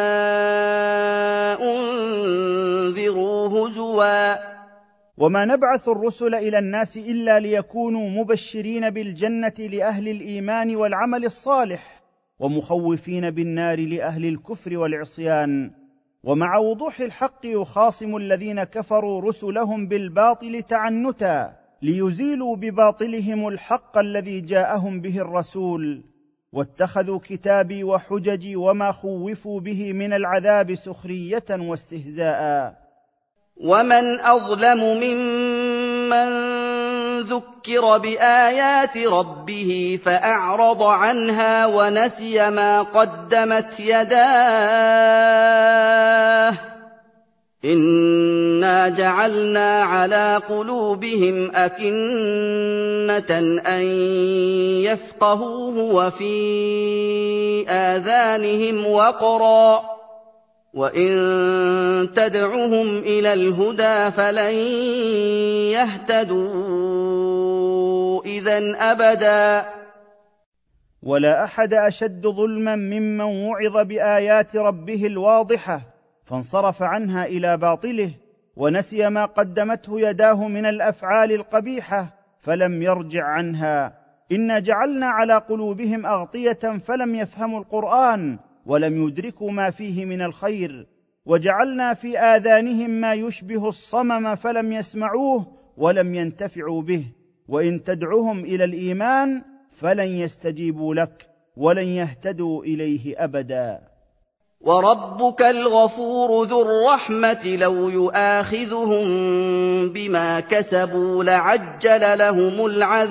أُنذِرُوا هُزُوًا. وما نبعث الرسل إلى الناس إلا ليكونوا مبشرين بالجنة لأهل الإيمان والعمل الصالح ومخوفين بالنار لأهل الكفر والعصيان. ومع وضوح الحق يخاصم الذين كفروا رسلهم بالباطل تعنتا ليزيلوا بباطلهم الحق الذي جاءهم به الرسول، واتخذوا كتابي وحججي وما خوفوا به من العذاب سخرية واستهزاء. وَمَنْ أَظْلَمُ مِمَّن ذُكِّرَ بِآيَاتِ رَبِّهِ فَأَعْرَضَ عَنْهَا وَنَسِيَ مَا قَدَّمَتْ يَدَاهُ ۚ إِنَّا جَعَلْنَا عَلَىٰ قُلُوبِهِمْ أَكِنَّةً أَن يَفْقَهُوهُ وَفِي آذَانِهِمْ وَقْرًا ۚ وَإِن تَدْعُهُمْ إِلَى الْهُدَىٰ فَلَن يَهْتَدُوا إِذًا أَبَدًا. ولا أحد أشد ظلما ممن وعظ بآيات ربه الواضحة فانصرف عنها إلى باطله ونسي ما قدمته يداه من الأفعال القبيحة فلم يرجع عنها. إنا جعلنا على قلوبهم أغطية فلم يفهموا القرآن ولم يدركوا ما فيه من الخير، وجعلنا في آذانهم ما يشبه الصمم فلم يسمعوه ولم ينتفعوا به، وإن تدعهم إلى الإيمان فلن يستجيبوا لك ولن يهتدوا إليه أبدا. وَرَبُّكَ الْغَفُورُ ذُو الرَّحْمَةِ لَوْ يُؤَاخِذُهُم بِمَا كَسَبُوا لَعَجَّلَ لَهُمُ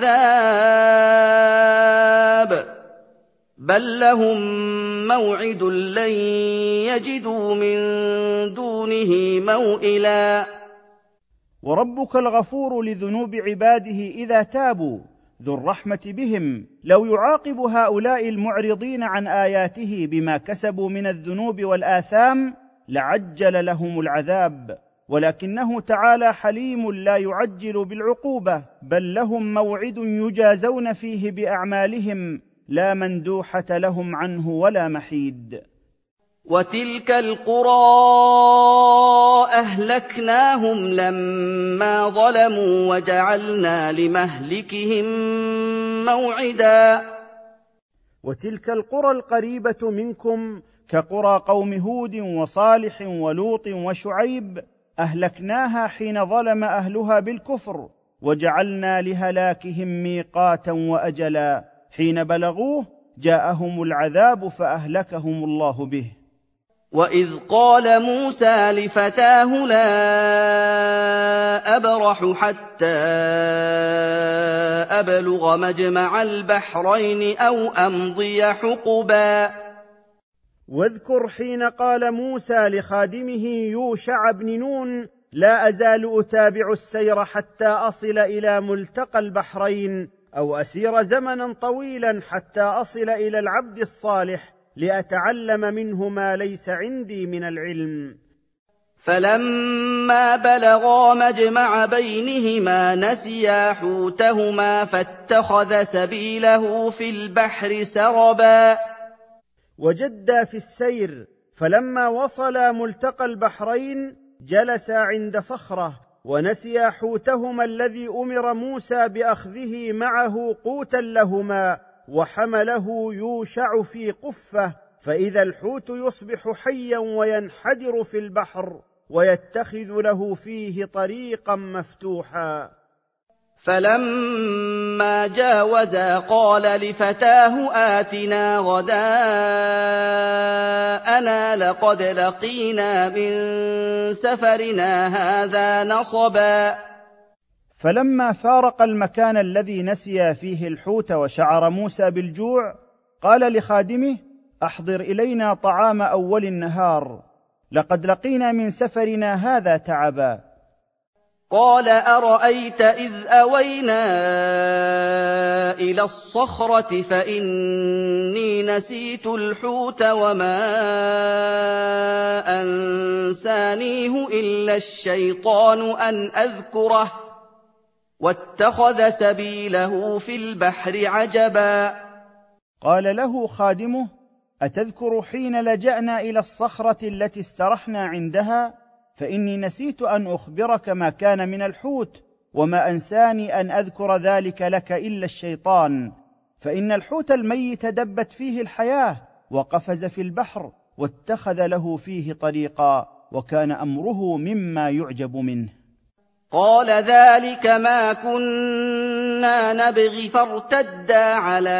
الْعَذَابَ، بَل لَّهُم مَّوْعِدٌ لَّن يَجِدُوا مِن دُونِهِ مَوْئِلًا. وربك الغفور لذنوب عباده إذا تابوا ذو الرحمة بهم لو يعاقب هؤلاء المعرضين عن آياته بما كسبوا من الذنوب والآثام لعجل لهم العذاب، ولكنه تعالى حليم لا يعجل بالعقوبة، بل لهم موعد يجازون فيه بأعمالهم لا مندوحة لهم عنه ولا محيد. وَتِلْكَ الْقُرَىٰ أَهْلَكْنَاهُمْ لَمَّا ظَلَمُوا وَجَعَلْنَا لِمَهْلِكِهِم مَّوْعِدًا. وتلك القرى القريبة منكم كقرى قوم هود وصالح ولوط وشعيب أهلكناها حين ظلم أهلها بالكفر، وجعلنا لهلاكهم ميقاتا وأجلا، حين بلغوه جاءهم العذاب فأهلكهم الله به. وَإِذْ قَالَ مُوسَىٰ لِفَتَاهُ لَا أَبْرَحُ حَتَّىٰ أَبْلُغَ مَجْمَعَ الْبَحْرَيْنِ أَوْ أَمْضِيَ حُقُبًا. واذكر حين قال موسى لخادمه يوشع بن نون: لا أزال أتابع السير حتى أصل إلى ملتقى البحرين، أو أسير زمنا طويلا حتى أصل إلى العبد الصالح لأتعلم منه ما ليس عندي من العلم. فلما بلغا مجمع بينهما نسيا حوتهما فاتخذ سبيله في البحر سربا. وجدا في السير، فلما وصلا ملتقى البحرين جلسا عند صخرة، ونسيا حوتهما الذي أمر موسى بأخذه معه قوتا لهما، وحمله يوشع في قفة، فإذا الحوت يصبح حيا وينحدر في البحر ويتخذ له فيه طريقا مفتوحا. فلما جاوزا قال لفتاه آتنا غداءنا لقد لقينا من سفرنا هذا نصبا. فلما فارق المكان الذي نسي فيه الحوت وشعر موسى بالجوع قال لخادمه: أحضر إلينا طعام أول النهار، لقد لقينا من سفرنا هذا تعبا. قال أرأيت إذ أوينا إلى الصخرة فإني نسيت الحوت وما أنسانيه إلا الشيطان أن أذكره واتخذ سبيله في البحر عجبا. قال له خادمه: أتذكر حين لجأنا إلى الصخرة التي استرحنا عندها؟ فإني نسيت أن أخبرك ما كان من الحوت، وما أنساني أن أذكر ذلك لك إلا الشيطان، فإن الحوت الميت دبت فيه الحياة وقفز في البحر واتخذ له فيه طريقا، وكان أمره مما يعجب منه. قال ذلك ما كنا نبغي فارتدا على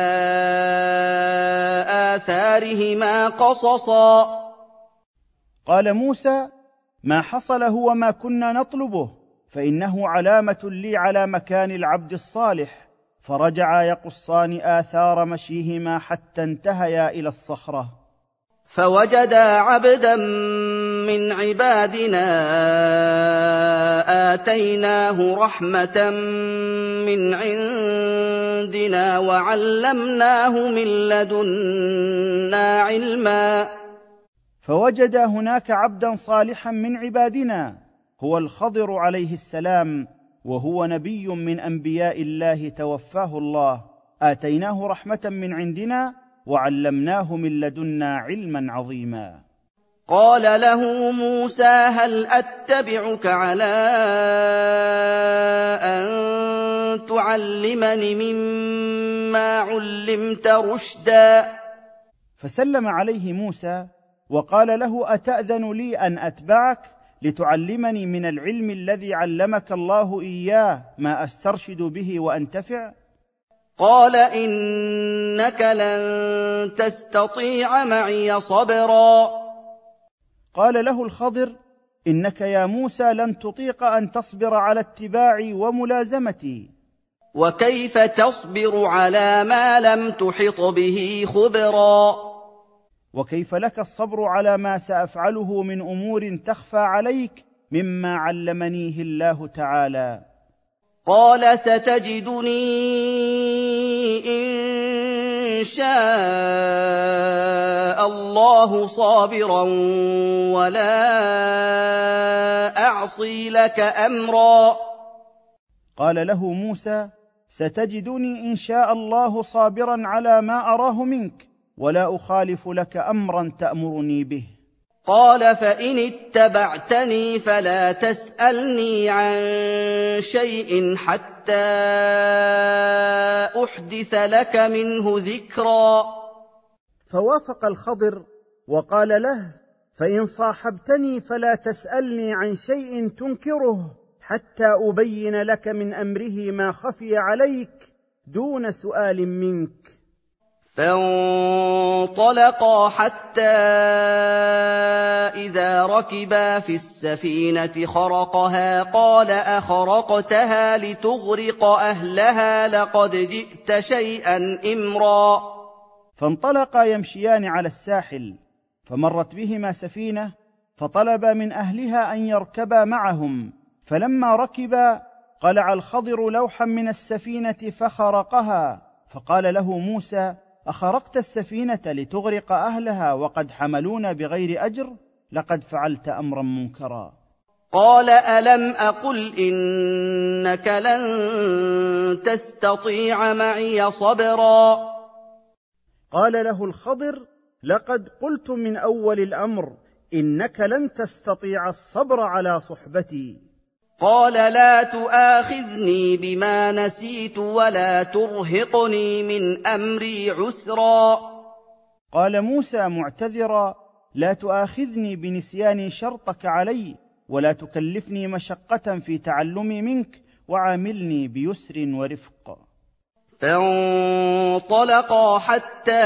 آثارهما قصصا. قال موسى: ما حصل هو ما كنا نطلبه، فإنه علامة لي على مكان العبد الصالح. فرجعا يقصان آثار مشيهما حتى انتهيا إلى الصخرة، فوجدا عبدا من عبادنا آتيناه رحمة من عندنا وعلمناه من لدنا علما. فوجدا هناك عبدا صالحا من عبادنا هو الخضر عليه السلام، وهو نبي من أنبياء الله توفاه الله، آتيناه رحمة من عندنا وعلمناه من لدنا علما عظيما. قال له موسى: هل أتبعك على أن تعلمني مما علمت رشدا؟ فسلم عليه موسى وقال له: أتأذن لي أن أتبعك لتعلمني من العلم الذي علمك الله إياه ما أسترشد به وأنتفع؟ قال إنك لن تستطيع معي صبرا. قال له الخضر: إنك يا موسى لن تطيق أن تصبر على اتباعي وملازمتي. وكيف تصبر على ما لم تحط به خبرا؟ وكيف لك الصبر على ما سأفعله من أمور تخفى عليك مما علمنيه الله تعالى؟ قال ستجدني إن شاء الله صابرا ولا أعصي لك أمرا. قال له موسى: ستجدني إن شاء الله صابرا على ما أراه منك ولا أخالف لك أمرا تأمرني به. قال فإن اتبعتني فلا تسألني عن شيء حتى أحدث لك منه ذكرا. فوافق الخضر وقال له: فإن صاحبتني فلا تسألني عن شيء تنكره حتى أبين لك من أمره ما خفي عليك دون سؤال منك. فانطلقا حتى إذا ركبا في السفينة خرقها قال أخرقتها لتغرق أهلها لقد جئت شيئا إمرا. فانطلقا يمشيان على الساحل، فمرت بهما سفينة، فطلب من أهلها أن يركبا معهم، فلما ركبا قلع الخضر لوحا من السفينة فخرقها، فقال له موسى: أخرقت السفينة لتغرق أهلها وقد حملونا بغير أجر؟ لقد فعلت أمرا منكرا. قال ألم أقل إنك لن تستطيع معي صبرا. قال له الخضر: لقد قلت من أول الأمر إنك لن تستطيع الصبر على صحبتي. قال لا تؤاخذني بما نسيت ولا ترهقني من أمري عسرا. قال موسى معتذرا: لا تؤاخذني بنسيان شرطك علي، ولا تكلفني مشقة في تعلمي منك، وعاملني بيسر ورفق. فانطلقا حتى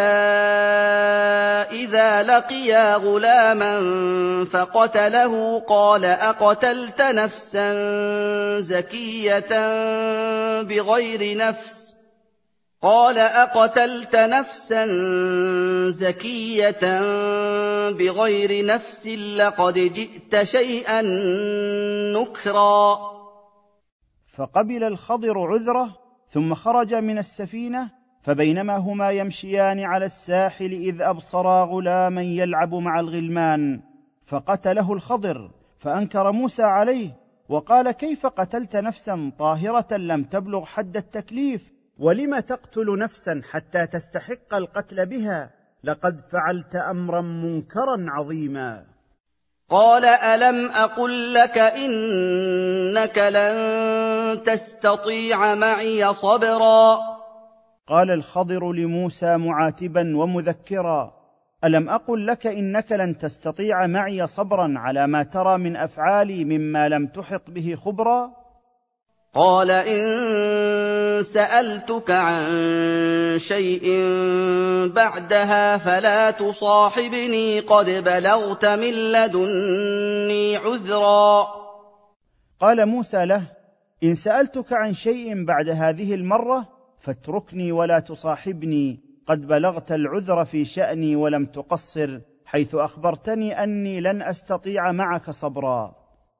إذا لقيا غلاما فقتله قال أقتلت نفسا زكية بغير نفس قال أقتلت نفسا زكية بغير نفس لقد جئت شيئا نكرا. فقبل الخضر عذره ثم خرج من السفينة، فبينما هما يمشيان على الساحل إذ أبصرا غلاما يلعب مع الغلمان، فقتله الخضر، فأنكر موسى عليه وقال: كيف قتلت نفسا طاهرة لم تبلغ حد التكليف؟ ولم تقتل نفسا حتى تستحق القتل بها؟ لقد فعلت أمرا منكرا عظيما. قال ألم أقل لك إنك لن تستطيع معي صبرا. قال الخضر لموسى معاتبا ومذكرا: ألم أقل لك إنك لن تستطيع معي صبرا على ما ترى من أفعالي مما لم تحط به خبرا؟ قال إن سألتك عن شيء بعدها فلا تصاحبني قد بلغت من لدني عذرا. قال موسى له: إن سألتك عن شيء بعد هذه المرة فاتركني ولا تصاحبني، قد بلغت العذر في شأني ولم تقصر، حيث أخبرتني أني لن أستطيع معك صبرا.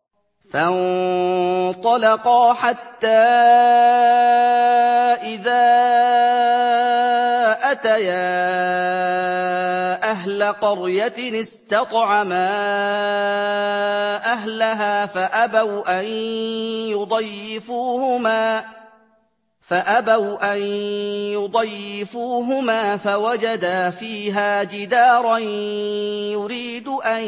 فانطلقا حتى إذا أتيا أهل قرية استطعما أهلها فأبوا أن يضيفوهما فأبوا أن يضيفوهما فوجدا فيها جدارا يريد أن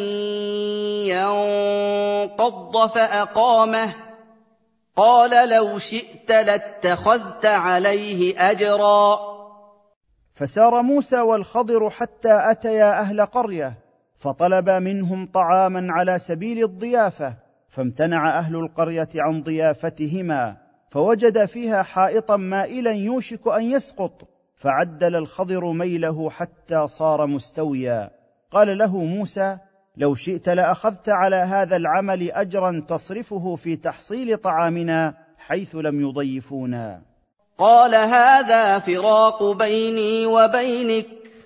ينقض فأقامه قال لو شئت لاتخذت عليه أجرا. فسار موسى والخضر حتى أتيا أهل قرية، فطلبا منهم طعاما على سبيل الضيافة، فامتنع أهل القرية عن ضيافتهما، فوجد فيها حائطا مائلا يوشك أن يسقط، فعدل الخضر ميله حتى صار مستويا. قال له موسى: لو شئت لأخذت على هذا العمل أجرا تصرفه في تحصيل طعامنا حيث لم يضيفونا. قال هذا فراق بيني وبينك،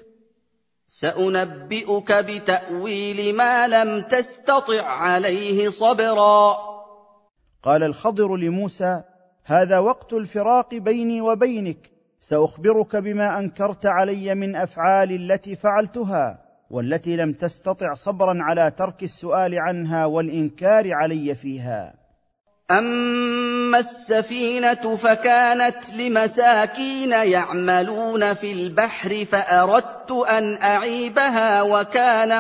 سأنبئك بتأويل ما لم تستطع عليه صبرا. قال الخضر لموسى: هذا وقت الفراق بيني وبينك، سأخبرك بما أنكرت علي من أفعالي التي فعلتها والتي لم تستطع صبرا على ترك السؤال عنها والإنكار علي فيها. أما السفينة فكانت لمساكين يعملون في البحر فأردت أن أعيبها وكان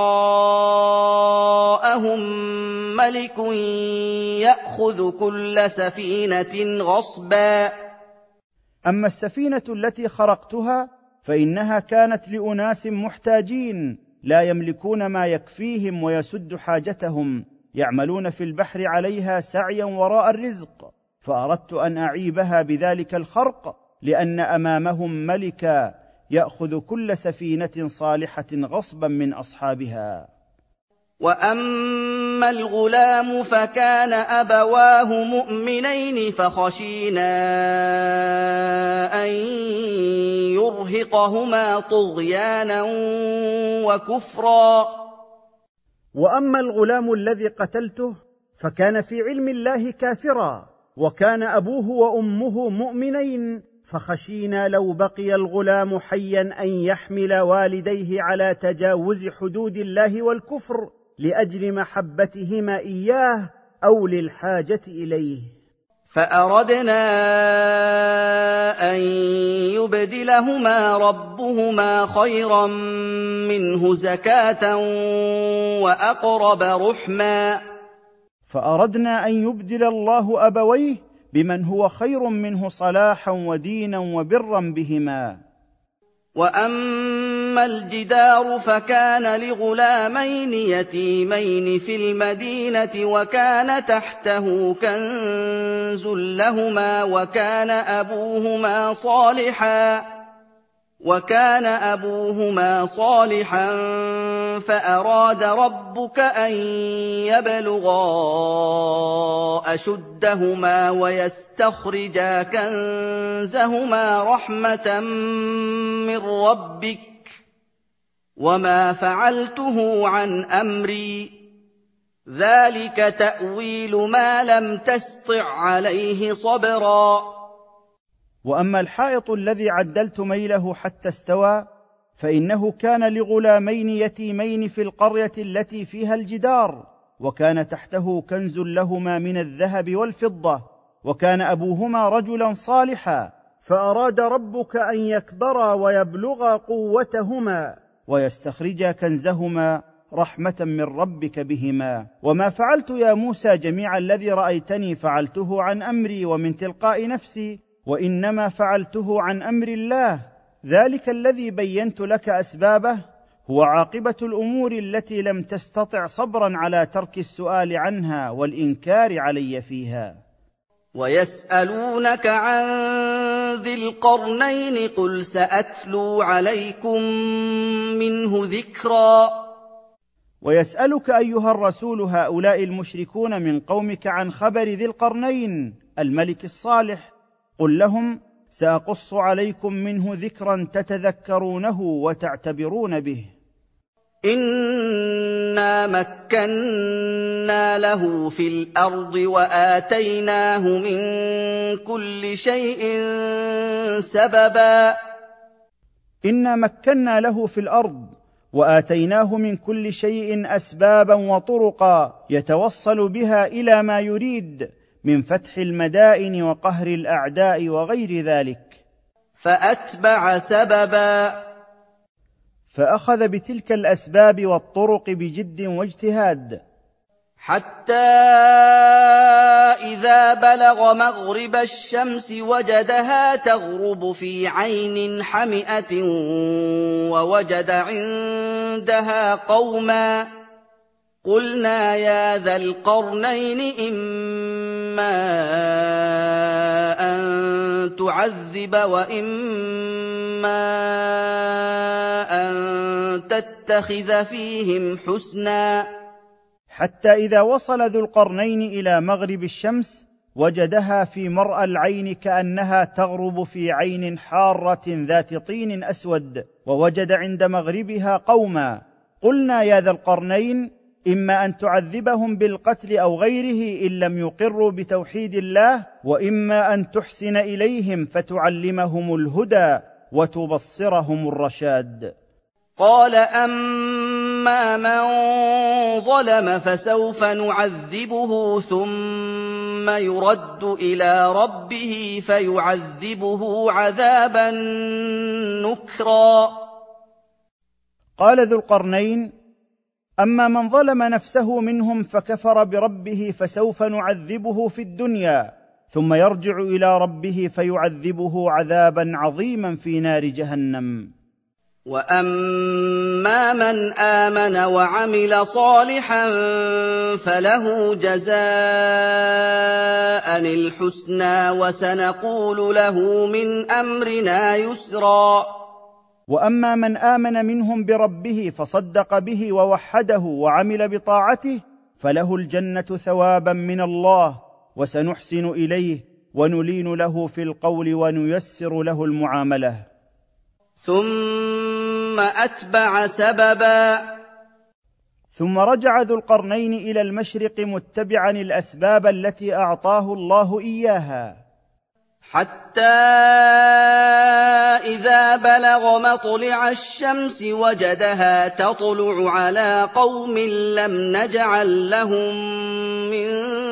وراءهم ملك يأخذ كل سفينة غصبا. أما السفينة التي خرقتها فإنها كانت لأناس محتاجين لا يملكون ما يكفيهم ويسد حاجتهم، يعملون في البحر عليها سعيا وراء الرزق، فأردت أن أعيبها بذلك الخرق لأن أمامهم ملكا ياخذ كل سفينه صالحه غصبا من اصحابها. وأما الغلام فكان أبواه مؤمنين فخشينا أن يرهقهما طغيانا وكفرا. وأما الغلام الذي قتلته فكان في علم الله كافرا، وكان أبوه وأمه مؤمنين، فخشينا لو بقي الغلام حيا أن يحمل والديه على تجاوز حدود الله والكفر لأجل محبتهما إياه أو للحاجة إليه. فأردنا أن يبدلهما ربهما خيرا منه زكاة وأقرب رحما. فأردنا أن يبدل الله أبويه بمن هو خير منه صلاحا ودينا وبرا بهما. وأما الجدار فكان لغلامين يتيمين في المدينة وكان تحته كنز لهما وكان أبوهما صالحا وكان أبوهما صالحا فأراد ربك أن يبلغا أشدهما ويستخرجا كنزهما رحمة من ربك وما فعلته عن أمري ذلك تأويل ما لم تسطع عليه صبرا. وأما الحائط الذي عدلت ميله حتى استوى فإنه كان لغلامين يتيمين في القرية التي فيها الجدار، وكان تحته كنز لهما من الذهب والفضة، وكان أبوهما رجلا صالحا، فأراد ربك أن يكبرا ويبلغا قوتهما ويستخرجا كنزهما رحمة من ربك بهما. وما فعلت يا موسى جميع الذي رأيتني فعلته عن أمري ومن تلقاء نفسي، وإنما فعلته عن أمر الله، ذلك الذي بينت لك أسبابه هو عاقبة الأمور التي لم تستطع صبرا على ترك السؤال عنها والإنكار علي فيها. ويسألونك عن ذي القرنين قل سأتلو عليكم منه ذكرا. ويسألك أيها الرسول هؤلاء المشركون من قومك عن خبر ذي القرنين الملك الصالح، قل لهم سأقص عليكم منه ذكرا تتذكرونه وتعتبرون به. إنا مكنا له في الأرض وآتيناه من كل شيء سببا. إنا مكنا له في الأرض وآتيناه من كل شيء أسبابا وطرقا يتوصل بها إلى ما يريد من فتح المدائن وقهر الأعداء وغير ذلك. فأتبع سببا فأخذ بتلك الأسباب والطرق بجد واجتهاد، حتى إذا بلغ مغرب الشمس وجدها تغرب في عين حمئة ووجد عندها قوما قلنا يا ذا القرنين إما أن تعذب وإما أن تتخذ فيهم حسنا. حتى إذا وصل ذو القرنين إلى مغرب الشمس وجدها في مرأى العين كأنها تغرب في عين حارة ذات طين أسود، ووجد عند مغربها قوما قلنا يا ذا القرنين إما أن تعذبهم بالقتل أو غيره إن لم يقروا بتوحيد الله، وإما أن تحسن إليهم فتعلمهم الهدى وتبصرهم الرشاد. قال أما من ظلم فسوف نعذبه ثم يرد إلى ربه فيعذبه عذابا نكرا. قال ذو القرنين أما من ظلم نفسه منهم فكفر بربه فسوف نعذبه في الدنيا ثم يرجع إلى ربه فيعذبه عذابا عظيما في نار جهنم. وأما من آمن وعمل صالحا فله جزاء الحسنى وسنقول له من أمرنا يسرا. واما من امن منهم بربه فصدق به ووحده وعمل بطاعته فله الجنه ثوابا من الله، وسنحسن اليه ونلين له في القول ونيسر له المعامله. ثم أتبع سببا. ثم رجع ذو القرنين إلى المشرق متبعا الأسباب التي أعطاه الله إياها، حتى إذا بلغ مطلع الشمس وجدها تطلع على قوم لم نجعل لهم من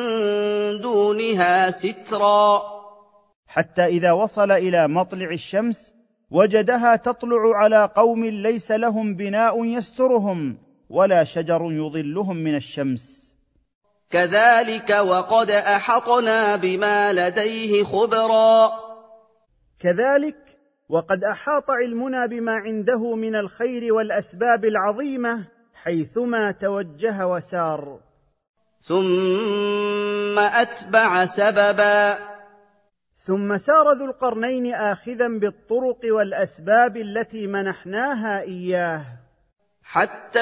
دونها سترا. حتى إذا وصل إلى مطلع الشمس وجدها تطلع على قوم ليس لهم بناء يسترهم ولا شجر يظلهم من الشمس. كذلك وقد أحطنا بما لديه خبرا. كذلك وقد أحاط علمنا بما عنده من الخير والأسباب العظيمة حيثما توجه وسار. ثم أتبع سببا. ثم سار ذو القرنين آخذا بالطرق والأسباب التي منحناها إياه، حتى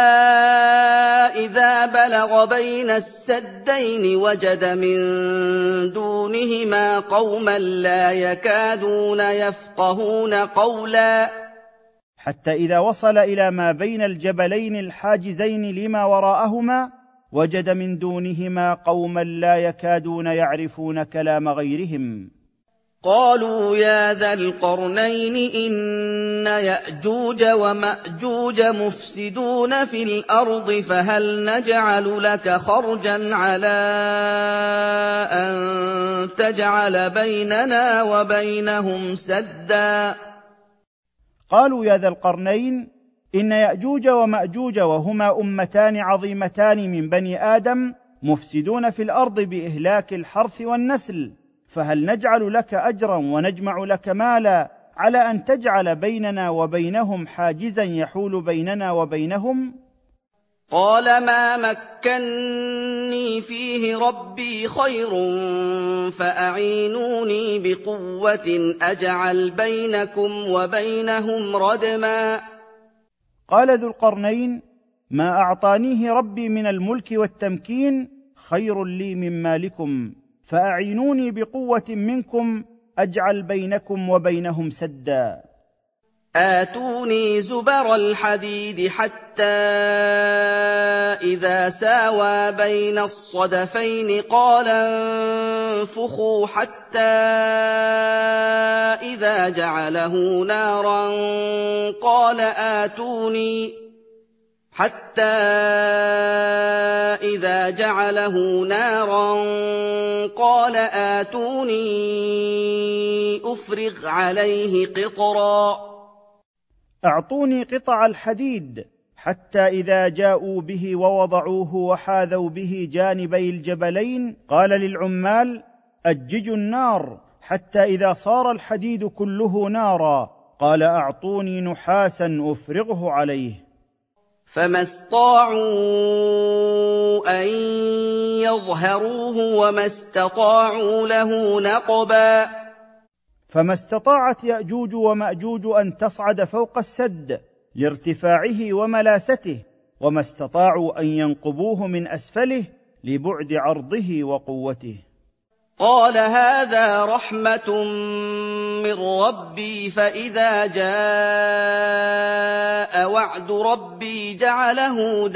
إذا بلغ بين السدين وجد من دونهما قوما لا يكادون يفقهون قولا. حتى إذا وصل إلى ما بين الجبلين الحاجزين لما وراءهما وجد من دونهما قوما لا يكادون يعرفون كلام غيرهم. قالوا يا ذا القرنين إن يأجوج ومأجوج مفسدون في الأرض فهل نجعل لك خرجا على أن تجعل بيننا وبينهم سدا. قالوا يا ذا القرنين إن يأجوج ومأجوج وهما أمتان عظيمتان من بني آدم مفسدون في الأرض بإهلاك الحرث والنسل، فهل نجعل لك أجرا ونجمع لك مالا على أن تجعل بيننا وبينهم حاجزا يحول بيننا وبينهم؟ قال ما مكني فيه ربي خير فأعينوني بقوة أجعل بينكم وبينهم ردما. قال ذو القرنين ما أعطانيه ربي من الملك والتمكين خير لي من مالكم، فأعينوني بقوة منكم أجعل بينكم وبينهم سدا. آتوني زبر الحديد حتى إذا ساوى بين الصدفين قال انفخوا حتى إذا جعله نارا قال آتوني حتى إذا جعله نارا قال آتوني أفرغ عليه قطرا. أعطوني قطع الحديد حتى إذا جاءوا به ووضعوه وحاذوا به جانبي الجبلين قال للعمال أججوا النار، حتى إذا صار الحديد كله نارا قال أعطوني نحاسا أفرغه عليه. فما استطاعوا أن يظهروه وما استطاعوا له نقبا. فما استطاعت يأجوج ومأجوج أن تصعد فوق السد لارتفاعه وملاسته، وما استطاعوا أن ينقبوه من أسفله لبعد عرضه وقوته. قال هذا رحمة من ربي فإذا جاء وعد ربي جعله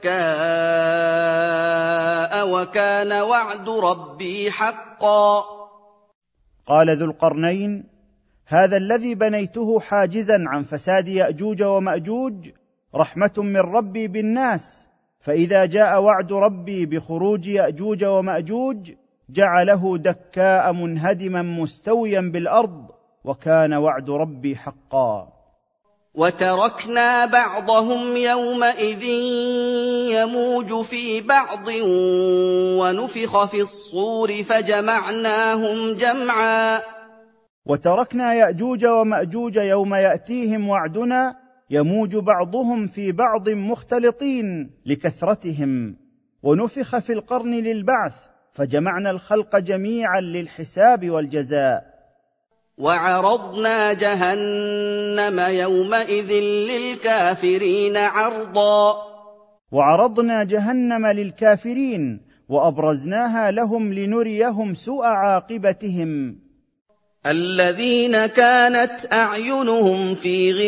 دكاء وكان وعد ربي حقا. قال ذو القرنين هذا الذي بنيته حاجزا عن فساد يأجوج ومأجوج رحمة من ربي بالناس، فإذا جاء وعد ربي بخروج يأجوج ومأجوج جعله دكاء منهدما مستويا بالأرض، وكان وعد ربي حقا. وتركنا بعضهم يومئذ يموج في بعض ونفخ في الصور فجمعناهم جمعا. وتركنا يأجوج ومأجوج يوم يأتيهم وعدنا يموج بعضهم في بعض مختلطين لكثرتهم، ونفخ في القرن للبعث فجمعنا الخلق جميعا للحساب والجزاء. وَعَرَضْنَا جَهَنَّمَ يَوْمَئِذٍ لِّلْكَافِرِينَ عَرْضًا وعرضنا جهنم للكافرين وأبرزناها لهم لنريهم سوء عاقبتهم. الَّذِينَ كَانَتْ أَعْيُنُهُمْ فِي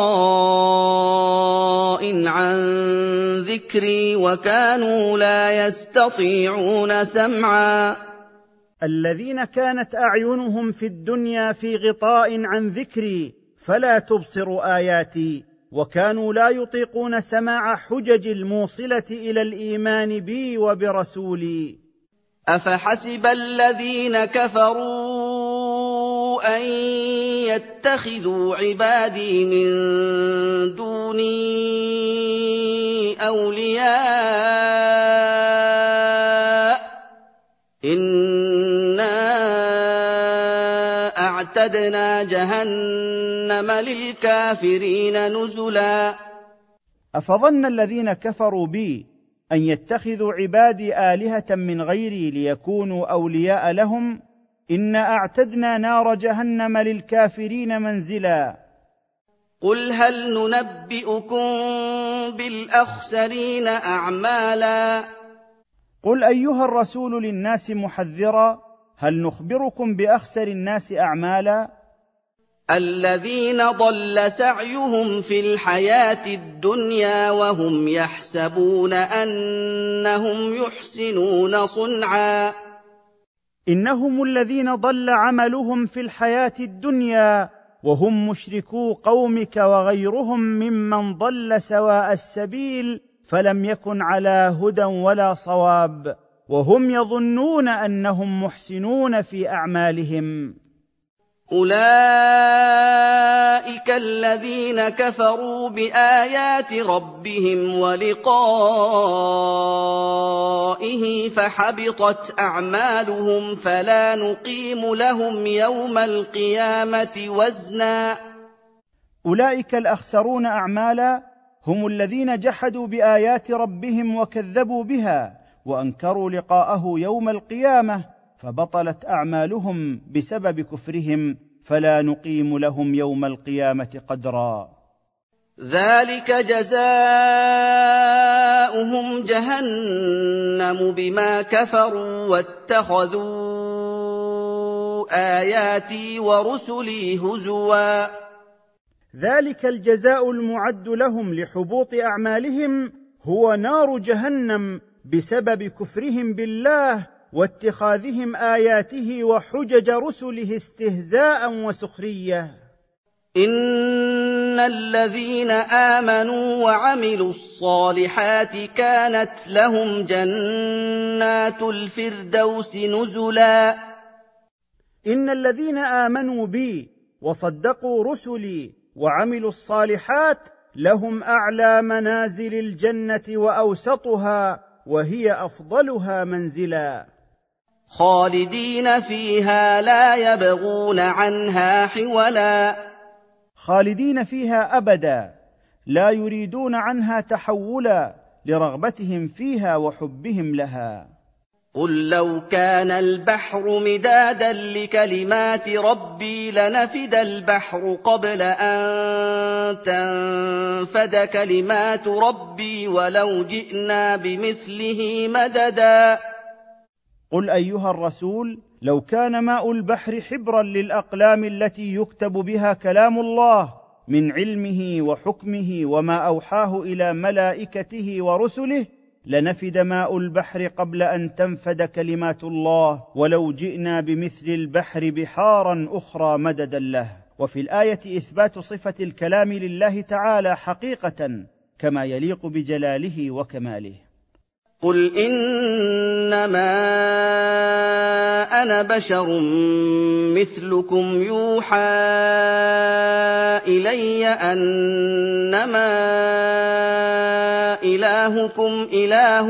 غِطَاءٍ عَن ذِكْرِي وَكَانُوا لَا يَسْتَطِيعُونَ سَمْعًا الذين كانت أعينهم في الدنيا في غطاء عن ذكري فلا تبصر آياتي وكانوا لا يطيقون سماع حجج الموصلة إلى الإيمان بي وبرسولي. أَفَحَسِبَ الَّذِينَ كَفَرُوا أَن يَتَّخِذُوا عِبَادِي مِن دُونِي أَوْلِيَاءَ إِنَّا أَعْتَدْنَا جَهَنَّمَ لِلْكَافِرِينَ نُزُلًا. أفظن الذين كفروا بي أن يتخذوا عبادي آلهة من غيري ليكونوا أولياء لهم إنا أعتدنا نار جهنم للكافرين منزلا. قل هل ننبئكم بالأخسرين أعمالا قل أيها الرسول للناس محذرا هل نخبركم بأخسر الناس أعمالا الذين ضل سعيهم في الحياة الدنيا وهم يحسبون أنهم يحسنون صنعا إنهم الذين ضل عملهم في الحياة الدنيا وهم مشركو قومك وغيرهم ممن ضل سواء السبيل فلم يكن على هدى ولا صواب وهم يظنون أنهم محسنون في أعمالهم. أولئك الذين كفروا بآيات ربهم ولقائه فحبطت أعمالهم فلا نقيم لهم يوم القيامة وزنا. أولئك الأخسرون أعمالا هم الذين جحدوا بآيات ربهم وكذبوا بها وأنكروا لقاءه يوم القيامة فبطلت أعمالهم بسبب كفرهم فلا نقيم لهم يوم القيامة قدرا. ذلك جزاؤهم جهنم بما كفروا واتخذوا آياتي ورسلي هزوا. ذلك الجزاء المعد لهم لحبوط أعمالهم هو نار جهنم بسبب كفرهم بالله واتخاذهم آياته وحجج رسله استهزاء وسخرية. إن الذين آمنوا وعملوا الصالحات كانت لهم جنات الفردوس نزلا. إن الذين آمنوا بي وصدقوا رسلي وعملوا الصالحات لهم أعلى منازل الجنة وأوسطها وهي أفضلها منزلا. خالدين فيها لا يبغون عنها حولا. خالدين فيها أبدا لا يريدون عنها تحولا لرغبتهم فيها وحبهم لها. قل لو كان البحر مدادا لكلمات ربي لنفد البحر قبل أن تنفد كلمات ربي ولو جئنا بمثله مددا. قل أيها الرسول لو كان ماء البحر حبرا للأقلام التي يكتب بها كلام الله من علمه وحكمه وما أوحاه إلى ملائكته ورسله لنفد ماء البحر قبل أن تنفد كلمات الله ولو جئنا بمثل البحر بحارا أخرى مددا له. وفي الآية إثبات صفة الكلام لله تعالى حقيقة كما يليق بجلاله وكماله. قل إنما أنا بشر مثلكم يوحى إلي أنما إلهكم إله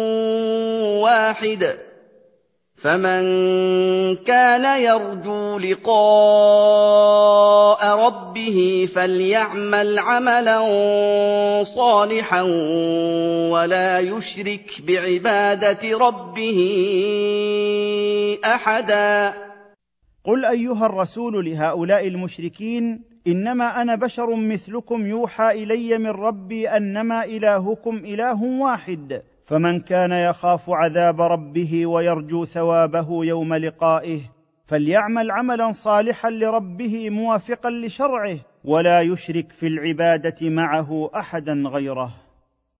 واحد فمن كان يرجو لقاء ربه فليعمل عملا صالحا ولا يشرك بعبادة ربه أحدا. قل ايها الرسول لهؤلاء المشركين: انما انا بشر مثلكم يوحى الي من ربي انما الهكم اله واحد، فمن كان يخاف عذاب ربه ويرجو ثوابه يوم لقائه فليعمل عملا صالحا لربه موافقا لشرعه، ولا يشرك في العباده معه احدا غيره.